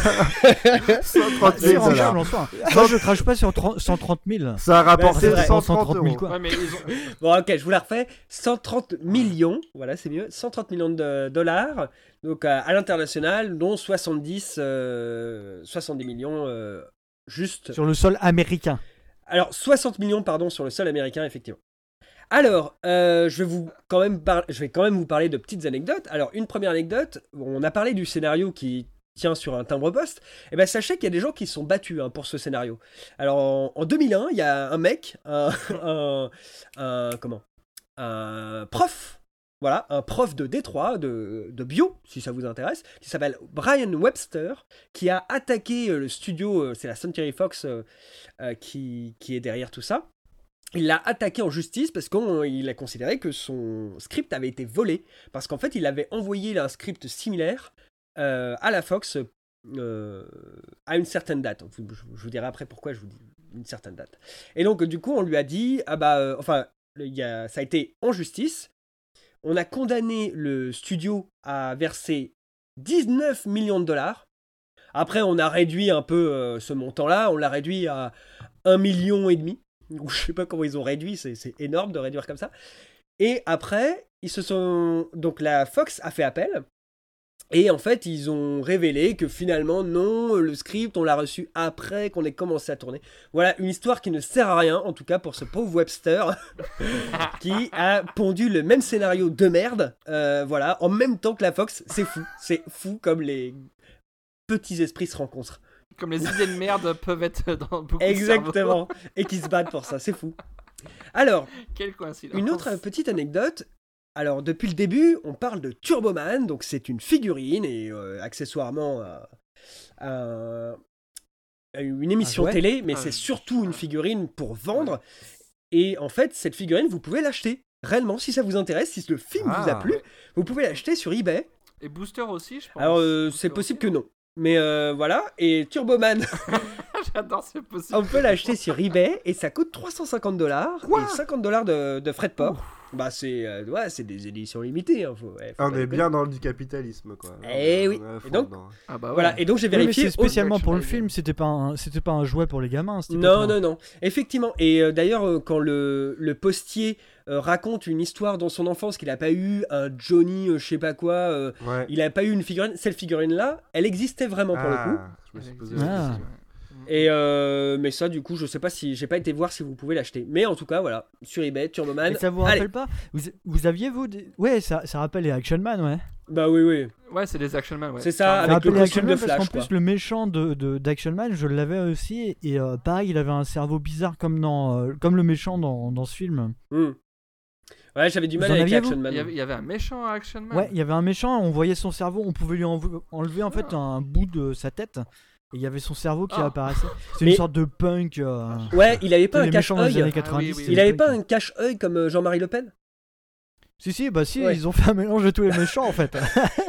hein. cent trente C'est mille rentable dollars. en soi. Moi je crache pas sur trente- cent trente mille. Ça a Bah, rapporté c'est vrai. cent cent trente trente mille euros. quoi. Ouais, mais ils ont. Bon, ok, je vous la refais. cent trente millions, voilà, c'est mieux. cent trente millions de dollars, donc euh, à l'international, dont soixante-dix, euh, soixante-dix millions euh, juste. Sur le sol américain. Alors, soixante millions, pardon, sur le sol américain, effectivement. Alors, euh, je, vais vous quand même par- je vais quand même vous parler de petites anecdotes. Alors, une première anecdote, on a parlé du scénario qui tient sur un timbre-poste. Et ben, sachez qu'il y a des gens qui se sont battus hein, pour ce scénario. Alors, en, en deux mille un, il y a un mec, un, un, un- comment, un prof, voilà, un prof de Détroit, de, de bio, si ça vous intéresse, qui s'appelle Brian Webster, qui a attaqué euh, le studio, euh, c'est la Century Fox euh, euh, qui, qui est derrière tout ça. Il l'a attaqué en justice parce qu'il a considéré que son script avait été volé. Parce qu'en fait, il avait envoyé un script similaire euh, à la Fox euh, à une certaine date. Je, je vous dirai après pourquoi je vous dis une certaine date. Et donc, du coup, on lui a dit, ah bah, euh, enfin, il y a, ça a été en justice. On a condamné le studio à verser dix-neuf millions de dollars. Après, on a réduit un peu euh, ce montant-là. On l'a réduit à un million et demi. Ou je sais pas comment ils ont réduit, c'est, c'est énorme de réduire comme ça. Et après, ils se sont... Donc la Fox a fait appel. Et en fait, ils ont révélé que finalement, non, le script, on l'a reçu après qu'on ait commencé à tourner. Voilà, une histoire qui ne sert à rien, en tout cas pour ce pauvre Webster, qui a pondu le même scénario de merde, euh, voilà, en même temps que la Fox. C'est fou, c'est fou comme les petits esprits se rencontrent. Comme les idées de merde peuvent être dans beaucoup de Exactement. cerveaux. Et qui se battent pour ça, c'est fou. Alors, Quelle coïncidence. une autre petite anecdote. Alors, depuis le début, on parle de Turboman, donc c'est une figurine et euh, accessoirement euh, un- une émission jouet télé, mais Ah, c'est oui. surtout une figurine pour vendre. Et en fait, cette figurine, vous pouvez l'acheter. Réellement, si ça vous intéresse, si le film vous a Ah. plu, vous pouvez l'acheter sur eBay. Et Booster aussi, je pense. Alors, euh, c'est Booster possible aussi. que non. Mais euh, voilà, et Turboman, J'adore, c'est possible. on peut l'acheter sur eBay et ça coûte trois cent cinquante dollars et cinquante dollars de, de frais de port. Bah, c'est euh, ouais, c'est des éditions limitées. Hein, faut, ouais, faut Ah, on pas est déconner. bien dans le du capitalisme, quoi. Eh On est oui. à fond Et donc, dedans. Ah bah ouais. Voilà, et donc j'ai Oui, mais vérifié. c'est spécialement au- pour le film, c'était pas un, c'était pas un jouet pour les gamins. c'était Non, pas non, non. Effectivement. Et euh, d'ailleurs, euh, quand le, le postier euh, raconte une histoire dans son enfance qu'il n'a pas eu un Johnny, euh, je sais pas quoi, euh, Ouais. il n'a pas eu une figurine. Cette figurine-là, elle existait vraiment pour le coup. Ah, je me suis posé Elle la Ah. existe question. aussi, Et euh, mais ça, du coup, je sais pas si j'ai pas été voir si vous pouvez l'acheter. Mais en tout cas, voilà, sur eBay, Turboman. Et ça vous Allez. rappelle pas vous, vous aviez vous des... Ouais, ça, ça rappelle les Action Man, ouais. Bah oui, oui. ouais. Ouais, c'est des Action Man, ouais. C'est ça, Ça avec le rappelle les Action costume de Man parce Flash. qu'en plus quoi. le méchant de, de, d'Action Man, je l'avais aussi et euh, pareil, il avait un cerveau bizarre comme dans euh, comme le méchant dans, dans ce film. Hmm. Ouais, j'avais du Vous mal en avec aviez, Action vous Man. Il y, avait, il y avait un méchant à Action Man. Ouais, il y avait un méchant, on voyait son cerveau, on pouvait lui env- enlever en fait un bout de sa tête. Et il y avait son cerveau qui Ah. apparaissait. C'est Mais- une sorte de punk. euh, Ouais, il avait pas les un méchants dans les années cache-œil. quatre-vingt-dix. Ah oui, oui, c'était Il le avait punk. pas un cache-œil comme euh, Jean-Marie Le Pen. Si, si, bah si, Ouais. ils ont fait un mélange de tous les méchants en fait.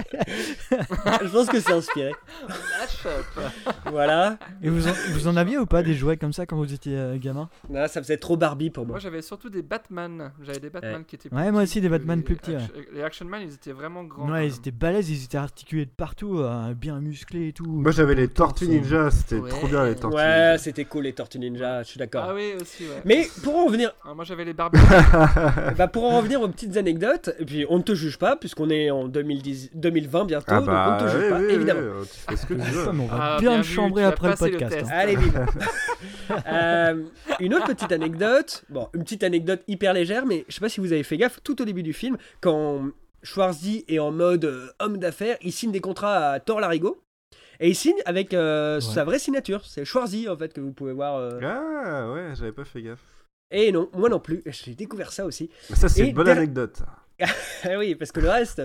Je pense que c'est inspiré. Lâche up. Voilà. Et vous en, vous en aviez ou pas des jouets comme ça quand vous étiez euh, gamin? Ah, ça faisait trop Barbie pour moi. Moi j'avais surtout des Batman. J'avais des Batman Ouais. qui étaient Ouais, plus moi petits aussi, des que Batman les plus petits, Action- Les Action Man ils étaient vraiment grands. Ouais, quand ils même. étaient balèzes, ils étaient articulés de partout, euh, bien musclés et tout. Moi, j'avais les Tortues Torse, Ninja, c'était Ouais. trop bien, les Tortues Ouais, Ninja. c'était cool les Tortues Ninja, je suis d'accord. Ah oui, aussi, ouais. Mais pour en revenir, Ah, moi j'avais les Barbie. bah pour en revenir aux petites anecdotes, et puis on ne te juge pas puisqu'on est en deux mille dix, deux mille vingt bientôt, Ah donc on ne te bah, juge oui, pas, oui, évidemment. oui, tu fais ce que tu veux. Putain, mais on va Ah, bien bien le vu, chambrer tu as après le passé le podcast. test. hein. Allez vite. Euh, une autre petite anecdote, bon, une petite anecdote hyper légère, mais je sais pas si vous avez fait gaffe, tout au début du film, quand Schwarzy est en mode euh, homme d'affaires, il signe des contrats à Thor Larigot. Et il signe avec euh, Ouais. sa vraie signature. C'est Schwarzy en fait que vous pouvez voir. euh. Ah ouais, j'avais pas fait gaffe. Et non, moi non plus. J'ai découvert ça aussi. Mais ça, c'est Et une bonne der- anecdote. Ah oui, parce que le reste.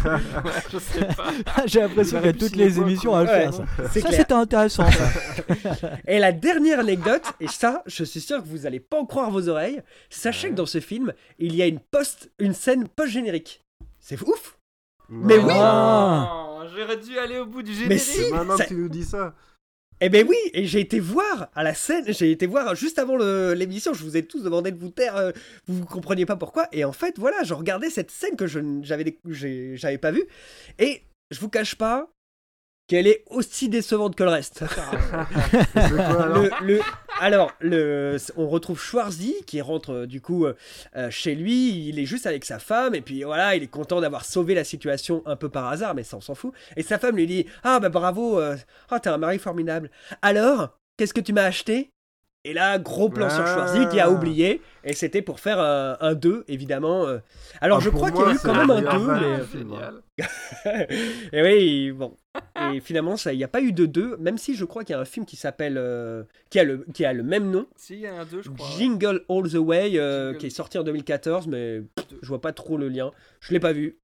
Je sais pas. J'ai l'impression Il qu'il y a aurait pu toutes signer les quoi, émissions quoi. à le Ouais, faire. Ça, c'est ça clair. c'était intéressant. Ça. Et la dernière anecdote, et ça, je suis sûr que vous allez pas en croire vos oreilles, sachez que dans ce film, il y a une post, une scène post-générique. C'est ouf. Mais oui. Ah. Non, j'aurais dû aller au bout du générique. Mais si. C'est maintenant ça- que tu nous dis ça. Eh ben oui, et j'ai été voir à la scène, j'ai été voir juste avant le- l'émission, je vous ai tous demandé de vous taire, euh, vous ne compreniez pas pourquoi, et en fait, voilà, je regardais cette scène que je n- j'avais déc- j'ai- j'avais pas vue, et je vous cache pas qu'elle est aussi décevante que le reste. C'est quoi alors le, le- alors, le, on retrouve Schwarzy qui rentre euh, du coup euh, euh, chez lui. Il est juste avec sa femme et puis voilà, il est content d'avoir sauvé la situation un peu par hasard, mais ça on s'en fout. Et sa femme lui dit ah bah bravo, euh, ah t'es un mari formidable. Alors, qu'est-ce que tu m'as acheté? Et là, gros plan sur Ah. Schwarzy qui a oublié et c'était pour faire un, un deux évidemment. euh. Alors Ah, je pour crois qu'il y a moi, eu c'est quand la même un meilleure deux, vanne mais du film, hein. Génial. et oui, bon. Et finalement, ça, il n'y a pas eu de deux, même si je crois qu'il y a un film qui s'appelle, euh, qui a le, qui a le même nom, Si, il y a un deux, je crois. ouais. Jingle All the Way, euh, Jingle. qui est sorti en deux mille quatorze, mais pff, je vois pas trop le lien. Je l'ai pas vu.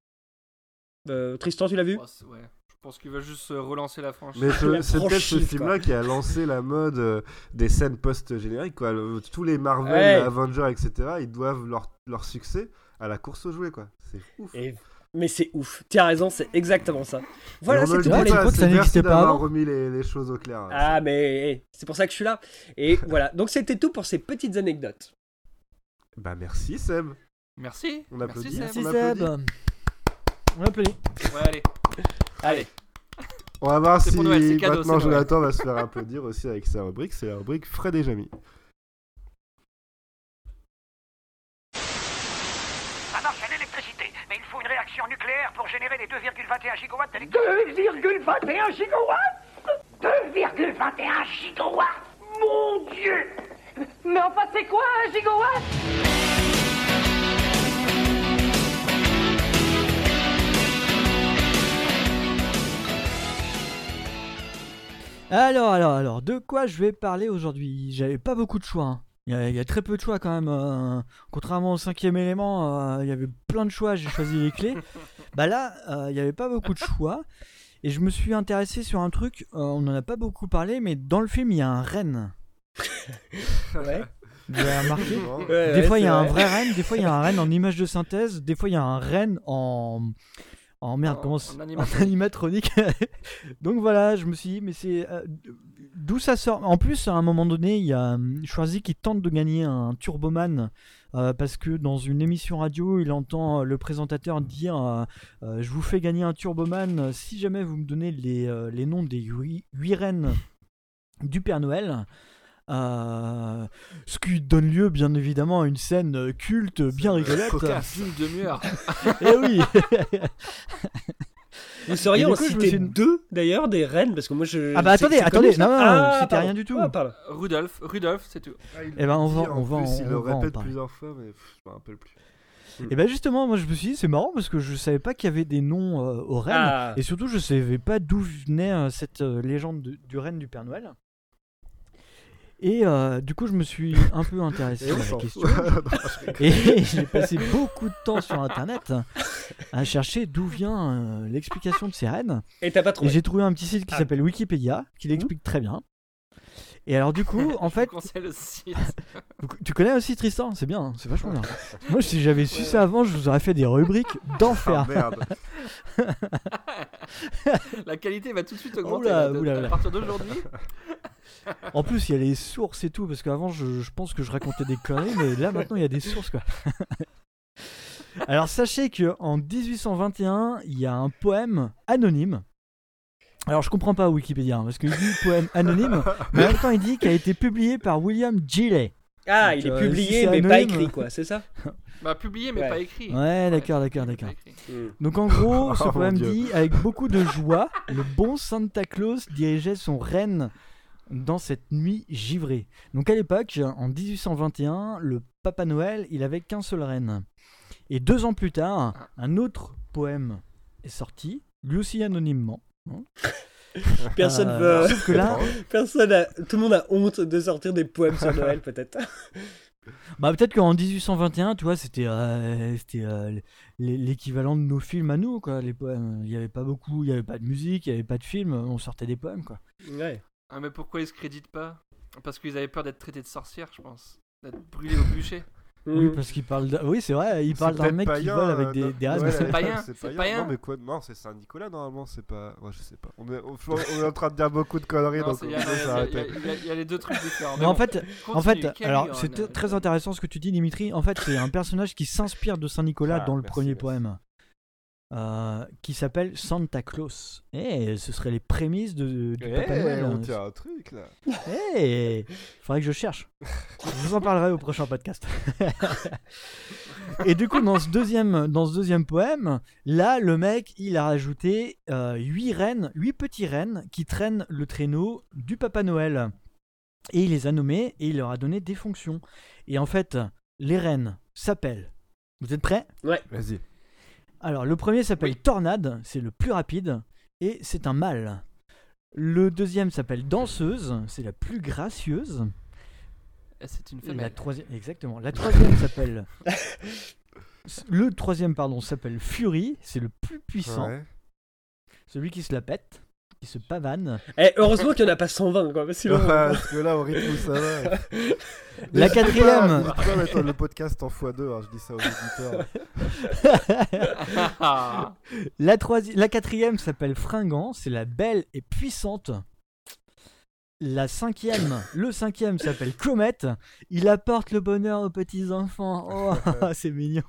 Euh, Tristan, tu l'as vu? Oh, c'est- ouais. Je pense qu'il va juste euh, relancer la franchise. Mais je- La c'est peut-être ce franchise, film-là qui a lancé la mode euh, des scènes post-génériques. Quoi. Le- tous les Marvel, Ouais. Avengers, et cetera, ils doivent leur, leur succès à la course aux jouets. Quoi. C'est ouf. Et- Mais c'est ouf. Tu as raison, c'est exactement ça. Voilà, Et on c'est ne tout le pour dit les. tu pas, crois que c'est ça merci n'existait pas d'avoir avant remis les, les choses au clair. Ah, mais eh, c'est pour ça que je suis là. Et voilà, donc c'était tout pour ces petites anecdotes. Bah merci Seb. Merci. On applaudit. Merci, Merci Seb. On Seb. On applaudit. Ouais, allez. Allez. On va voir C'est si pour Noël, c'est cadeau, maintenant c'est Noël. Jonathan va se faire applaudir aussi avec sa rubrique. C'est la rubrique Fred et Jamy. Ça marche à l'électricité, mais il faut une réaction nucléaire pour générer les deux virgule vingt et un gigawatts d'électricité. deux virgule vingt et un gigawatts deux virgule vingt et un gigawatts Mon Dieu! Mais enfin, c'est quoi un gigawatt? Alors, alors, alors, de quoi je vais parler aujourd'hui? J'avais pas beaucoup de choix. hein. Il y, a, il y a très peu de choix quand même. Euh, contrairement au cinquième élément, euh, il y avait plein de choix. J'ai choisi les clés. Bah là, euh, il n'y avait pas beaucoup de choix. Et je me suis intéressé sur un truc. Euh, on n'en a pas beaucoup parlé, mais dans le film, il y a un renne. Ouais. Vous avez remarqué ? Ouais, Des ouais, fois, il y a vrai. un vrai renne. Des fois, il y a un renne en image de synthèse. Des fois, il y a un renne en. En merde, En- comment en c'est- animatronique. en animatronique. Donc voilà, je me suis dit, mais c'est. euh, D'où ça sort ? En plus, à un moment donné, il y a hum, Schwarzy qui tente de gagner un Turboman euh, parce que dans une émission radio, il entend euh, le présentateur dire euh, euh, je vous fais gagner un Turboman euh, si jamais vous me donnez les, euh, les noms des huit huit reines du Père Noël. Euh, ce qui donne lieu bien évidemment à une scène euh, culte bien rigolote. Cocasse. Une demi-heure. Eh oui. Vous sauriez Et du en coup, je me citer suis- deux d'ailleurs des reines parce que moi je. Ah bah c'est- attendez, c'est attendez, connu, ça. non, non, Ah, c'était pardon. rien du tout. Ah, pardon. Rudolph, Rudolph, c'est tout. Eh ben on va, En on va, plus, il on le va en répète parler. plusieurs fois, mais pff, je me rappelle plus. Et bah justement, moi je me suis dit c'est marrant parce que je savais pas qu'il y avait des noms euh, aux reines Ah. et surtout je savais pas d'où venait euh, cette euh, légende de- du renne du Père Noël. Et euh, du coup je me suis un peu intéressé Et à on la s'en question fout. Non, je rigole. et j'ai passé beaucoup de temps sur internet à chercher d'où vient euh, l'explication de ces reines. Et t'as pas Et trouvé. j'ai trouvé un petit site qui Ah. s'appelle Wikipédia qui l'explique très bien. Et alors du coup en Je fait vous conseille le site. tu connais aussi Tristan, c'est bien, hein, c'est vachement bien. Moi, si j'avais su ça avant, je vous aurais fait des rubriques d'enfer. Ah, merde. La qualité va tout de suite augmenter. Oula, là, de- oula, à oula. partir d'aujourd'hui. En plus, il y a les sources et tout, parce qu'avant, je, je pense que je racontais des conneries, mais là, maintenant, il y a des sources, quoi. Alors, sachez qu'en dix-huit cent vingt et un, il y a un poème anonyme. Alors, je comprends pas Wikipédia, hein, parce qu'il dit poème anonyme, mais en même temps, il dit qu'il a été publié par William Gillet. Ah, Donc, il est euh, publié si c'est mais pas anonyme- écrit quoi, c'est ça? Bah, publié, mais Ouais. pas écrit. Ouais, d'accord, d'accord, publié, mais d'accord. pas écrit. Donc en gros, ce Oh, mon poème Dieu. dit avec beaucoup de joie, le bon Santa Claus dirigeait son renne dans cette nuit givrée. Donc à l'époque, en dix-huit cent vingt et un, le Papa Noël, il avait qu'un seul renne. Et deux ans plus tard, un autre poème est sorti, lui aussi anonymement. hein. Personne Euh, veut. Sauf que là, Personne a... Tout le monde a honte de sortir des poèmes sur Noël peut-être. bah peut-être qu'en dix-huit cent vingt et un, tu vois, c'était euh, c'était euh, l- l'équivalent de nos films à nous, quoi. Les poèmes, il y avait pas beaucoup, il y avait pas de musique, il y avait pas de film, on sortait des poèmes, quoi. Ouais. Ah, mais pourquoi ils se créditent pas? Parce qu'ils avaient peur d'être traités de sorcières, je pense. D'être brûlés au bûcher. Oui, Mm. parce qu'il parle. De... Oui, c'est vrai, il C'est parle d'un peut-être mec qui païen, vole avec euh, des, non. des ânes. Ouais, c'est la- païen, c'est c'est païen. païen. Non, mais quoi? Non, c'est Saint-Nicolas normalement, c'est pas. Ouais, je sais pas. On est, on, on est en train de dire beaucoup de conneries, Non, donc c'est- on il y, a- peut il y a- s'arrêter. il y a- il y a les deux trucs différents. Mais en fait, en continue, fait, carry alors on, c'est euh, t- très intéressant ce que tu dis, Dimitri. En fait, c'est un personnage qui s'inspire de Saint Nicolas Ah, dans le merci, premier merci. poème, euh, qui s'appelle Santa Claus. Et ce serait les prémices de, du Papa Eh, Noël. on tient un truc là. Eh, faudrait que je cherche. Je vous en parlerai au prochain podcast. Et du coup, dans ce deuxième, dans ce deuxième poème, là, le mec, il a rajouté euh, huit rennes, huit petits rennes qui traînent le traîneau du Papa Noël. Et il les a nommés et il leur a donné des fonctions. Et en fait, les rennes s'appellent. Vous êtes prêts? Ouais. Vas-y. Alors, le premier s'appelle Oui. Tornade, c'est le plus rapide, et c'est un mâle. Le deuxième s'appelle Danseuse, c'est la plus gracieuse. Eh, c'est une La femelle. troisième, exactement. La troisième s'appelle. Le troisième, pardon, s'appelle Fury, c'est le plus puissant. Ouais. Celui qui se la pète, qui se pavane. Eh, heureusement qu'il n'y en a pas cent vingt quoi. Sinon... Ouais, parce que là, au rythme où ça va. La N'hésitez quatrième. pas, n'hésitez pas à mettre le podcast en fois deux, hein, je dis ça aux auditeurs. Ah. La, troisi- la quatrième s'appelle Fringant, c'est la belle et puissante. La cinquième, le cinquième s'appelle Comète, il apporte le bonheur aux petits enfants. Oh, c'est mignon.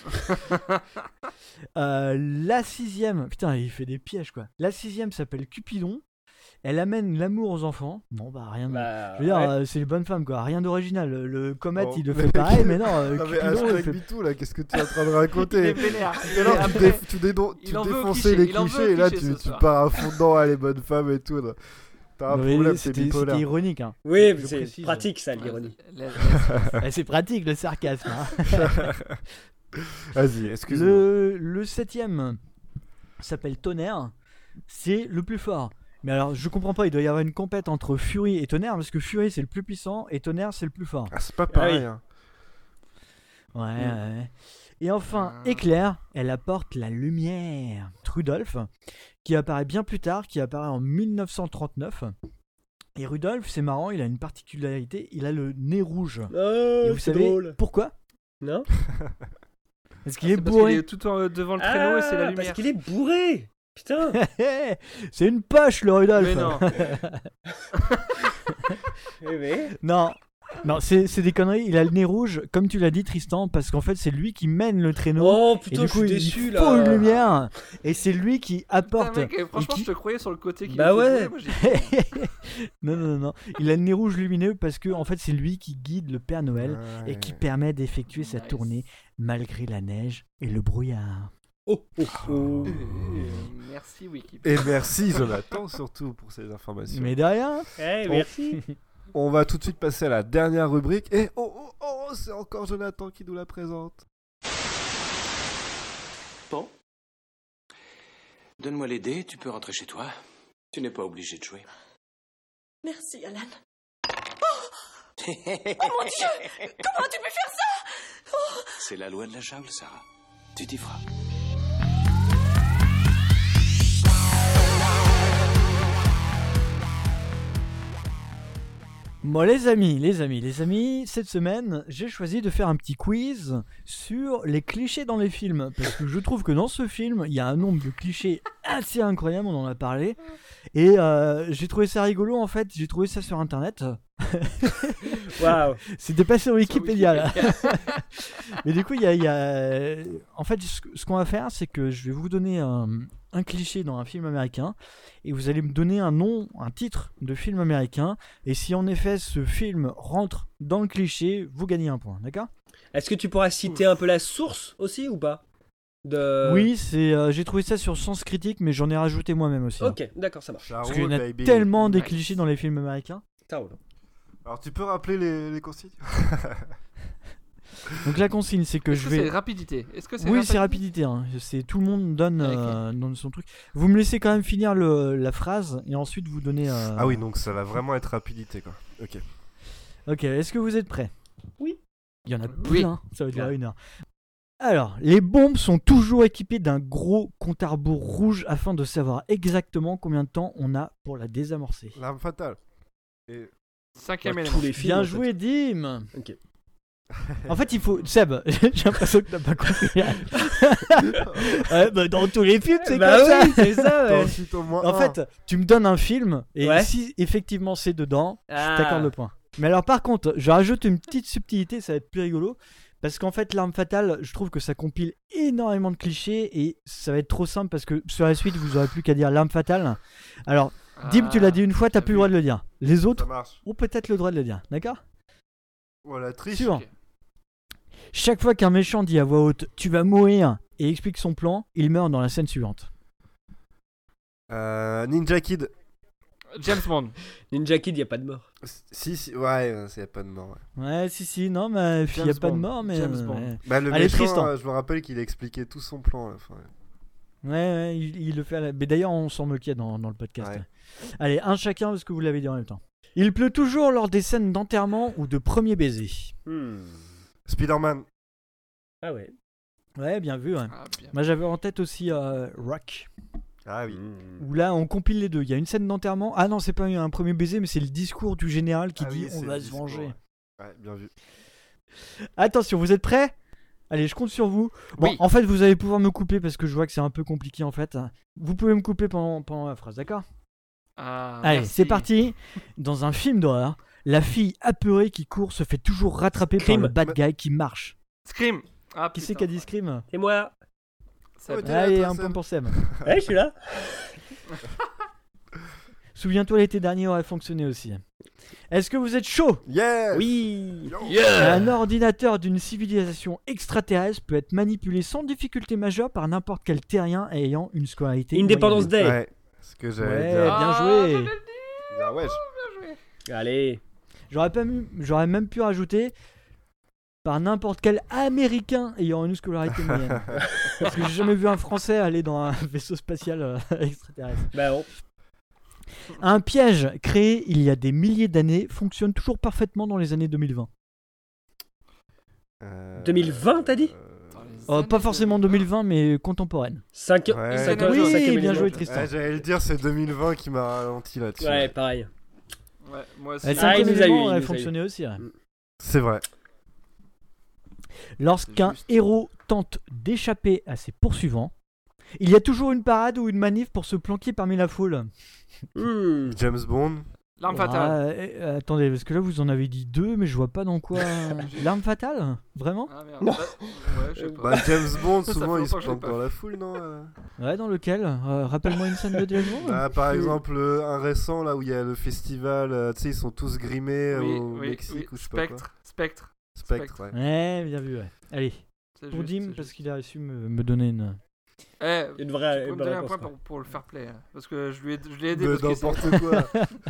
Euh, la sixième, putain, il fait des pièges quoi. La sixième s'appelle Cupidon, elle amène l'amour aux enfants. Bon bah rien de. Bah, Je veux dire, ouais. euh, c'est une bonne femme quoi, rien d'original. Le, le Comète Bon, il le mais- fait pareil, mais non, euh, Non, mais Cupidon il hashtag fait. MeToo, là, qu'est-ce que tu es en train de Il est raconter? vénère. Et alors, tu, Après, dé- tu, dédon- il tu en veut au défonçais cliché, les il en veut au clichés, et là, cliché tu, ce tu soir. pars à fond dedans, à les bonnes femmes et tout. là. T'as un Non, mais problème, t'es C'était bipolaire. c'était ironique. Hein. Oui, Je mais c'est précise. pratique ça l'ironie. la- la- Eh, c'est pratique le sarcasme. Hein. Vas-y, excuse-moi. Le, le septième s'appelle Tonnerre, c'est le plus fort. Mais alors, je comprends pas, il doit y avoir une compète entre Fury et Tonnerre, parce que Fury c'est le plus puissant et Tonnerre c'est le plus fort. Ah, c'est pas pareil. Ah hein. Ouais, mm. ouais. Et enfin, Éclair, elle apporte la lumière. Rudolph, qui apparaît bien plus tard, qui apparaît en dix-neuf cent trente-neuf. Et Rudolph, c'est marrant, il a une particularité, il a le nez rouge. Oh, et vous savez drôle. Pourquoi? Non. Parce qu'il ah, est c'est bourré. Parce qu'il est tout en, devant le traîneau ah, et c'est la lumière. Parce qu'il est bourré. Putain. C'est une poche, le Rudolph. Mais non. Eh mais... Non. Non, c'est, c'est des conneries. Il a le nez rouge, comme tu l'as dit, Tristan, parce qu'en fait, c'est lui qui mène le traîneau. Oh putain, et du coup, je suis déçu il là. faut une lumière. Et c'est lui qui apporte. Putain, mec, franchement, qui... je te croyais sur le côté qui. Bah ouais. Moi, j'ai... non, non, non. Il a le nez rouge lumineux parce que, en fait, c'est lui qui guide le Père Noël Ouais. et qui permet d'effectuer sa Nice. tournée malgré la neige et le brouillard. Oh, oh, oh. Euh, Merci Wikipédia. Et merci Jonathan surtout pour ces informations. Mais de rien. Eh, On- merci. On va tout de suite passer à la dernière rubrique. Et oh, oh, oh, c'est encore Jonathan qui nous la présente. Bon. Donne-moi les dés, tu peux rentrer chez toi. Tu n'es pas obligé de jouer. Merci, Alan. Oh, oh mon Dieu! Comment tu peux faire ça? Oh. C'est la loi de la jungle, Sarah. Tu t'y feras. Bon les amis, les amis, les amis, cette semaine, j'ai choisi de faire un petit quiz sur les clichés dans les films. Parce que je trouve que dans ce film, il y a un nombre de clichés assez incroyable, on en a parlé. Et euh, j'ai trouvé ça rigolo en fait, j'ai trouvé ça sur internet. Waouh. C'était pas sur Wikipédia là. Mais du coup, il y a, il y a... En fait, ce, ce qu'on va faire, c'est que je vais vous donner un, un cliché dans un film américain. Et vous allez me donner un nom, un titre de film américain. Et si en effet ce film rentre dans le cliché, vous gagnez un point, d'accord? Est-ce que tu pourras citer un peu la source aussi ou pas de... Oui, c'est, euh, j'ai trouvé ça sur Sens Critique, mais j'en ai rajouté moi-même aussi. Ok, d'accord, ça marche. Parce qu'il y en a baby. tellement des Nice. clichés dans les films américains. Ça roule. Alors tu peux rappeler les, les consignes? Donc la consigne, c'est que Est-ce je que vais... c'est rapidité? Est-ce que c'est Oui, rapidité c'est rapidité. Hein. C'est, tout le monde donne, Ok. euh, donne son truc. Vous me laissez quand même finir le, la phrase et ensuite vous donnez... euh, Ah oui, donc ça va vraiment être rapidité quoi. Ok. Ok, est-ce que vous êtes prêts? Oui. Il y en a Oui. plein, ça va durer une heure. Alors, les bombes sont toujours équipées d'un gros compte à rebours rouge afin de savoir exactement combien de temps on a pour la désamorcer. L'arme fatale. Et... Cinquième Dans élément. tous les films. Bien en fait. joué, Dim. Ok. En fait, il faut... Seb, j'ai l'impression que t'as pas compris. Ouais, bah, dans tous les films, c'est Bah comme ça. oui, c'est ça, ouais. Ensuite, au moins En un. fait, tu me donnes un film et Ouais. si effectivement c'est dedans, Ah. je t'accorde le point. Mais alors par contre, je rajoute une petite subtilité, ça va être plus rigolo. Parce qu'en fait, l'arme fatale, je trouve que ça compile énormément de clichés et ça va être trop simple parce que sur la suite, vous aurez plus qu'à dire l'arme fatale. Alors, Dim, tu l'as dit une fois, t'as j'ai plus le vu. droit de le dire. Les Ça autres marche. ont peut-être le droit de le dire, d'accord? Voilà, triche. Suivant. Ok. Chaque fois qu'un méchant dit à voix haute « tu vas mourir » et explique son plan, il meurt dans la scène suivante. Euh, Ninja Kid. James Bond. Ninja Kid, y a pas de mort. Si, si, ouais, euh, il y a pas de mort. Ouais. Ouais, si, si, non, mais il n'y a James pas de Bond. mort, mais... James euh, Bond. ouais. Bah, le Allez, méchant, Tristan. euh, je me rappelle qu'il a expliqué tout son plan à la fin. Ouais, ouais, il, il le fait à la... Mais d'ailleurs, on s'en moquait dans, dans le podcast. Ouais. Allez, un chacun, parce que vous l'avez dit en même temps. Il pleut toujours lors des scènes d'enterrement ou de premier baiser. Hmm. Spider-Man. Ah ouais. Ouais, bien vu. Ouais. Ah, bien. Moi, j'avais en tête aussi euh, Rock. Ah oui. Où là, on compile les deux. Il y a une scène d'enterrement. Ah non, c'est pas un premier baiser, mais c'est le discours du général qui Ah dit oui, on c'est va le se discours, venger. Ouais. Ouais, bien vu. Attention, vous êtes prêts? Allez, je compte sur vous. Bon, Oui. en fait, vous allez pouvoir me couper parce que je vois que c'est un peu compliqué en fait. Vous pouvez me couper pendant, pendant la phrase, d'accord? Ah, Allez, merci. c'est parti. Dans un film d'horreur, la fille apeurée qui court se fait toujours rattraper Scream. par le bad guy qui marche. Scream. Ah, Qui putain. c'est qui a dit Scream? Et moi. Ça Ouais, va. t'es là, Allez, toi, un Sam. point pour Sam. Ouais, je suis là. Souviens-toi, l'été dernier aurait fonctionné aussi. Est-ce que vous êtes chaud? Yes. Oui. Un ordinateur d'une civilisation extraterrestre peut être manipulé sans difficulté majeure par n'importe quel terrien ayant une scolarité Independence moyenne. Day. Ouais. Ce que j'allais Ouais, dire. bien Ah, joué. j'allais le dire. Ah ouais. je- Allez. J'aurais, pas mu- J'aurais même pu rajouter par n'importe quel américain ayant une scolarité moyenne. Parce que j'ai jamais vu un français aller dans un vaisseau spatial euh, extraterrestre. Bah bon. Un piège créé il y a des milliers d'années fonctionne toujours parfaitement dans les années deux mille vingt. Euh, deux mille vingt, t'as dit euh, Pas forcément deux mille vingt, mais contemporaine. cinq Ouais, cinq oui, cinquième bien élément. joué Tristan. Ouais, j'allais le dire, c'est deux mille vingt qui m'a ralenti là-dessus. Ouais, pareil. Ouais, moi aussi. Le Ah, il cinquième nous a eu, élément il nous a aurait eu. fonctionné aussi. Ouais. C'est vrai. Lorsqu'un héros tente d'échapper à ses poursuivants, il y a toujours une parade ou une manif pour se planquer parmi la foule. Hmm. James Bond. L'arme Ah, fatale. eh, euh, attendez, parce que là vous en avez dit deux, mais je vois pas dans quoi. L'arme fatale Vraiment Ah merde. Bah, ouais, je sais pas. Bah, James Bond, Ça fait souvent il se longtemps que je l'ai plante pas dans vu. la foule, non euh Ouais, dans lequel Euh, Rappelle-moi une scène de James Bond. Bah, par exemple, euh, un récent là où il y a le festival, euh, tu sais, ils sont tous grimés euh, Oui, au oui, Mexique oui. ou je sais pas quoi. Spectre. Spectre. Spectre, ouais. Ouais, bien vu, ouais. Allez, C'est pour juste, Dim, c'est parce juste. qu'il a su me, me donner une. Eh, Une vraie- tu peux une me donner bonne un point réponse, pour, pour le fair play. hein, Parce que je lui ai, je l'ai aidé. De parce que n'importe quoi.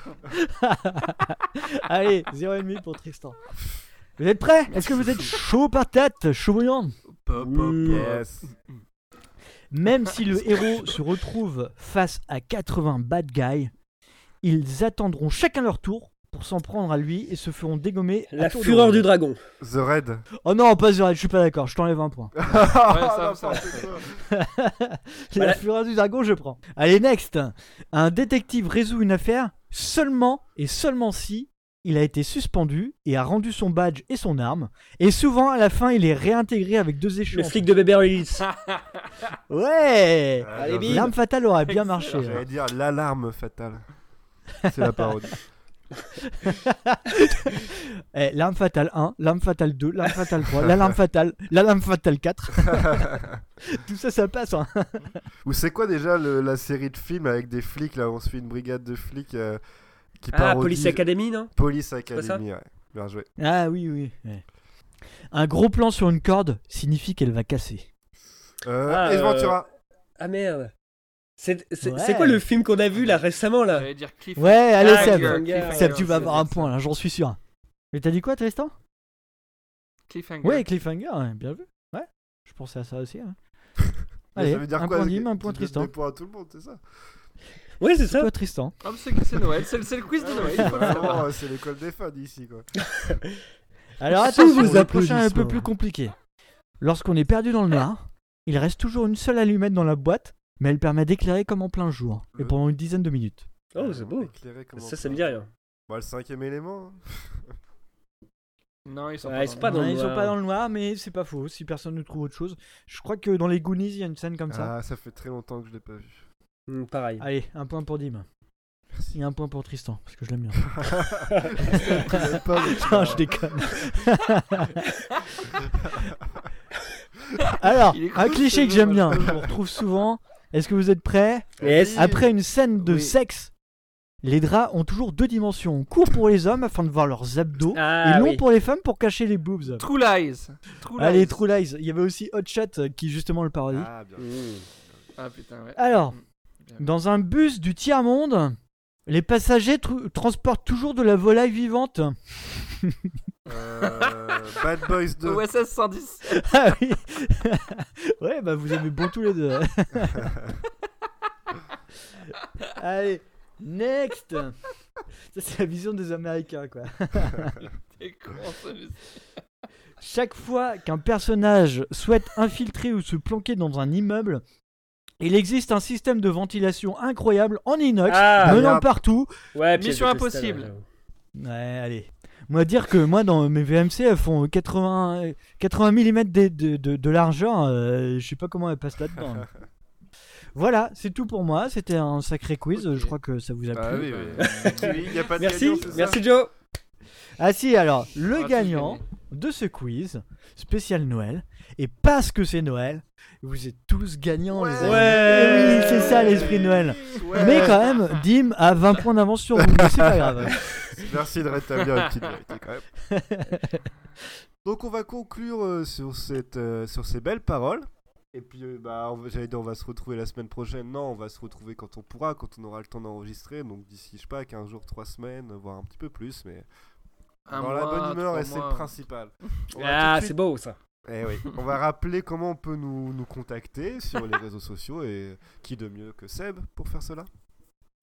Allez, zéro virgule cinq pour Tristan. Vous êtes prêts Est-ce que vous êtes chaud patate, chaud bouillant Pop, pop, pop. Yes. Même si le héros se retrouve face à quatre-vingts bad guys, ils attendront chacun leur tour pour s'en prendre à lui et se feront dégommer. à La tour de fureur rôle. du dragon. The Raid. Oh non, pas The Raid, je suis pas d'accord, je t'enlève un point. Ouais, ça, ça. La Voilà. fureur du dragon, je prends. Allez, next. Un détective résout une affaire seulement et seulement si il a été suspendu et a rendu son badge et son arme. Et souvent, à la fin, il est réintégré avec deux échelons. Le flic de Beverly Hills. Ouais. Allez, bim. L'arme fatale aurait bien marché. J'allais dire l'alarme fatale. C'est la parodie. Eh, l'arme fatale un, l'arme fatale deux, l'arme fatale trois, l'alarme fatale, l'alarme fatale quatre. Tout ça, ça passe. Hein. Ou c'est quoi déjà le- la série de films avec des flics là où on se fait une brigade de flics euh, qui Ah, parodie- Police Academy, non Police pas ça Academy, ouais. Bien joué. Ah oui, oui. ouais. Un gros plan sur une corde signifie qu'elle va casser. Euh, Ah, Ace euh, Ventura. Ah merde. C'est c'est- Ouais. c'est quoi le film qu'on a vu là récemment là J'allais dire Cliff. Ouais, allez, Ah, Seb. Cliffhanger, Seb, ouais, tu vas c'est avoir un ça. point là, j'en suis sûr. Mais t'as dit quoi, Tristan? Cliffhanger. Ouais, Cliffhanger, ouais, bien vu. Ouais, je pensais à ça aussi. hein. Mais Allez, ça veut dire un quoi point que- Dim, un tu point donnes Tristan. des points à tout le monde, c'est ça? Ouais, c'est ça. Toi, Tristan. Ah, mais c'est c'est Noël, c'est le, c'est le quiz de Noël. il faut le savoir. Vraiment, c'est l'école des fans ici, quoi. Alors Sous attention, vos le prochain est un peu applaudissements. plus compliqué. Lorsqu'on est perdu dans le noir, il reste toujours une seule allumette dans la boîte, mais elle permet d'éclairer comme en plein jour, et Le- pendant une dizaine de minutes. Oh, c'est beau. Éclairé comme Ça, un ça me plan. dit rien. Bon, le cinquième élément. hein. Non, ils sont Ouais, pas ils sont dans pas le dans Ouais, le ils sont noir. pas dans le noir, mais c'est pas faux, si personne ne trouve autre chose. Je crois que dans les Goonies, il y a une scène comme ça. Ah, ça fait très longtemps que je l'ai pas vu. Hmm, pareil. Allez, un point pour Dim. Et un point pour Tristan, parce que je l'aime bien. Même pas, mais- Non, je déconne. Alors, Il est un cool, cliché ce que j'aime jeu, bien, moi, je qu'on retrouve souvent. Est-ce que vous êtes prêts? Yes. Après une scène de Oui. sexe, les draps ont toujours deux dimensions. Court pour les hommes afin de voir leurs abdos, Ah, et long oui. pour les femmes pour cacher les boobs. True Lies. True Allez, Lies. True Lies. Il y avait aussi Hot Shot euh, qui justement le parodie. Ah, bien. Hmm. Ah putain, ouais. Alors, Mm. Bien vu. dans un bus du tiers-monde, les passagers tr- transportent toujours de la volaille vivante. Euh, Bad Boys deux. O S S cent dix. Ah oui. Ouais, bah vous aimez bon tous les deux. Allez, next. Ça c'est la vision des Américains quoi. T'es con, ça, mais- Chaque fois qu'un personnage souhaite infiltrer ou se planquer dans un immeuble, il existe un système de ventilation incroyable en inox Ah, menant merde. partout. Ouais, piège Mission de cristal, impossible. ouais, j'avoue. Ouais, allez. Moi dire que moi dans mes V M C elles font quatre-vingts, quatre-vingts millimètres de, de, de, de largeur, euh, je sais pas comment elles passent là-dedans. Voilà, c'est tout pour moi. C'était un sacré quiz. Ok. Je crois que ça vous a plu. Ah oui, oui. Il y a pas de Merci, gagnant, c'est ça merci Joe. Ah si, alors, le On va tous gagnant gagner. de ce quiz spécial Noël, et parce que c'est Noël, vous êtes tous gagnants les amis. Ouais. Eh oui, c'est ça l'esprit de Noël. Ouais. Mais quand même, Dim a vingt points d'avance sur vous, mais c'est pas grave. Merci de rétablir une petite vérité quand même. Donc on va conclure euh, sur, cette, euh, sur ces belles paroles. Et puis euh, bah, on va- j'allais dire on va se retrouver la semaine prochaine. Non, on va se retrouver quand on pourra, quand on aura le temps d'enregistrer. Donc d'ici, je sais pas, quinze jours, trois semaines, voire un petit peu plus. Mais Un dans la mois, bonne humeur, trois et c'est le mois. principal. On va Ah, tout de c'est suite- beau ça. Eh oui. On va rappeler comment on peut nous, nous contacter sur les réseaux sociaux. Et qui de mieux que Seb pour faire cela?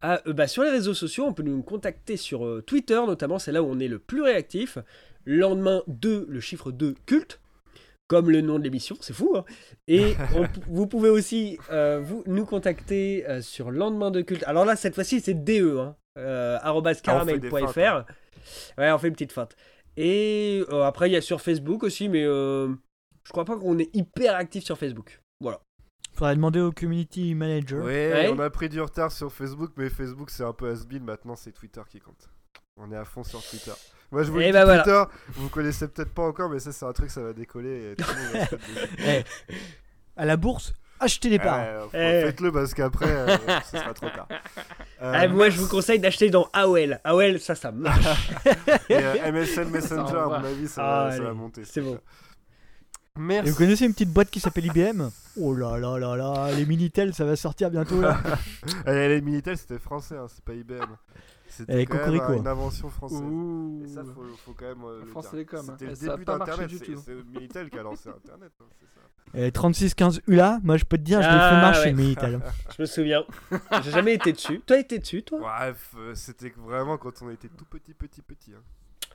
Ah, euh, bah, sur les réseaux sociaux, on peut nous contacter sur euh, Twitter notamment, c'est là où on est le plus réactif. Lendemain deux, le chiffre deux, culte, comme le nom de l'émission, c'est fou. Hein. Et on, vous pouvez aussi euh, vous, nous contacter euh, sur lendemain de culte. Alors là, cette fois-ci, c'est D E, hein, euh, arobase caramel point f r. Hein. Ouais, on fait une petite feinte. Et euh, après, il y a sur Facebook aussi, mais euh, je crois pas qu'on est hyper actif sur Facebook. Voilà. Faudrait demander au community manager. Ouais, Ouais. on a pris du retard sur Facebook, mais Facebook c'est un peu has-been, maintenant c'est Twitter qui compte. On est à fond sur Twitter. Moi je vous Et le dis, bah Twitter, voilà. vous connaissez peut-être pas encore, mais ça c'est un truc, ça va décoller. Et tout le monde va se mettre dessus. Eh, à la bourse, achetez des parts. Ouais, faut- Eh. Faites-le parce qu'après, euh, ce sera trop tard. Euh, Ah, moi, je vous conseille d'acheter dans A O L. A O L, ça, ça marche. et, euh, M S N Messenger, Ça à va. mon avis, ça, Ah, va, ça va allez, monter. c'est bon. Et Merci. vous connaissez une petite boîte qui s'appelle I B M? Oh là là là là, les Minitel, ça va sortir bientôt là. Et les Minitel, c'était français, hein, c'est pas I B M. C'était Eh, quand même cocorico. euh, une invention française. Ouh. Et ça, faut, faut quand même euh, le France dire. Télécom, hein. C'était le Et ça a début pas marché d'Internet. du C'est tout. c'est Minitel qui a lancé Internet. Hein, c'est ça. Et trente-six quinze U L A, moi je peux te dire, je l'ai Ah, fait marcher ouais. le Minitel. Je me souviens. J'ai jamais été dessus. Toi, été dessus, toi? Bref, euh, c'était vraiment quand on était tout petit, petit, petit. Hein.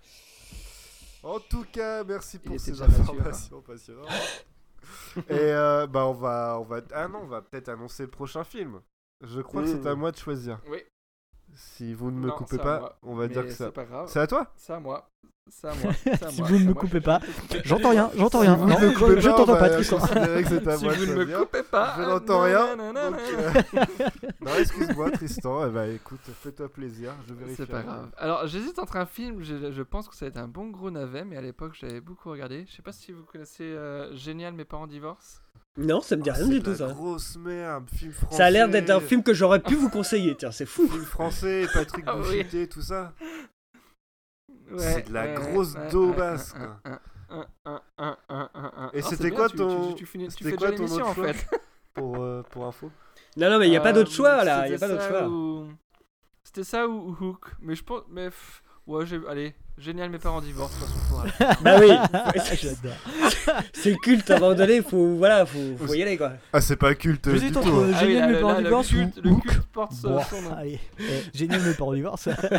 En tout cas, merci pour était ces déjà mature, informations passionnantes. Et euh, bah on va, on va, ah non, on va peut-être annoncer le prochain film. Je crois que c'est à moi de choisir. Oui. Si vous ne me Non, coupez c'est à pas, moi. on va Mais dire que ça. c'est pas grave. C'est à toi? C'est à moi. C'est à moi. C'est à Si moi. vous ne C'est à me moi, coupez je- pas, je- je- j'entends rien, j'entends rien. Si vous Non, ne me coupez je pas, t'entends on pas, va Tristan. considérer que c'est à Si moi vous de ne me choisir. coupez pas. Je n'entends rien. nanana. donc, euh, non, excuse-moi, Tristan. Eh ben, écoute, fais-toi plaisir. Je vérifie. C'est pas grave. Alors, j'hésite entre un film, je, je pense que ça va être un bon gros navet, mais à l'époque, j'avais beaucoup regardé. Je sais pas si vous connaissez euh, Génial, mes parents divorcent. Non, ça me dit Ah, rien c'est du de tout, la ça. Grosse merde, film français. Ça a l'air d'être un film que j'aurais pu vous conseiller, tiens, c'est fou. Film français, Patrick Ah oui. Bouchité, tout ça. Ouais, C'est de la ouais, grosse ouais, daubasse, ouais, quoi. un, un, un, un, un, un, un. Et Oh, c'était c'est bien, quoi tu- ton- Tu, tu, finis- tu c'était fais quoi déjà ton l'émission en autre choix fait. Pour, euh, pour info. Non, non, mais il n'y a pas d'autre Euh, choix, là. Il n'y a c'était pas d'autre ça choix. ou- C'était ça ou, ou Hook. Mais je pense. Mais. pff, Ouais, j'ai. Allez, Génial, mes parents divorcent. De toute façon, faut aller. Bah oui. J'adore. C'est culte, à un moment donné, faut, voilà, faut, faut y aller, quoi. Ah, c'est pas culte du J'hésite tout. entre hein. Ah oui, Génial, là, mes là, parents là, le divorcent ou culte- le Hook. culte porte ce- Bon, son nom. allez, eh, Génial, mes parents divorcent. Je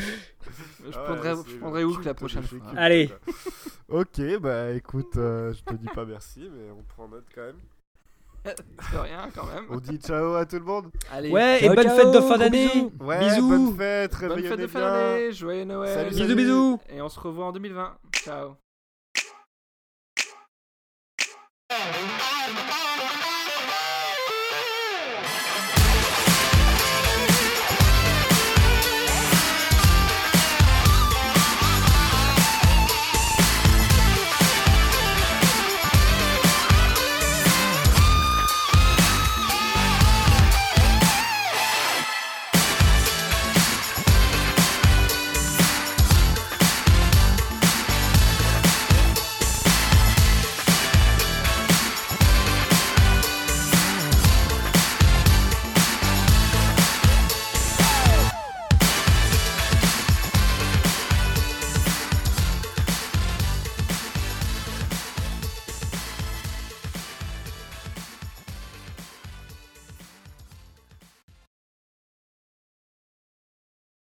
Ah prendrai, ouais, je c'est prendrai le Hook culte la de prochaine chez fois. culte, Allez. quoi. Ok, bah écoute, euh, je te dis pas merci, mais on prend note quand même. De rien, quand même. On dit ciao à tout le monde. Allez. Ouais, Ciao, et bonne ciao, fête de gros fin d'année. bisous. Ouais, Bisous. bonne fête, Bonne réveillonnez fête de fin bien. d'année, joyeux Noël. Salut, Bisous, salut. bisous. Et on se revoit en deux mille vingt. Ciao. Thank you.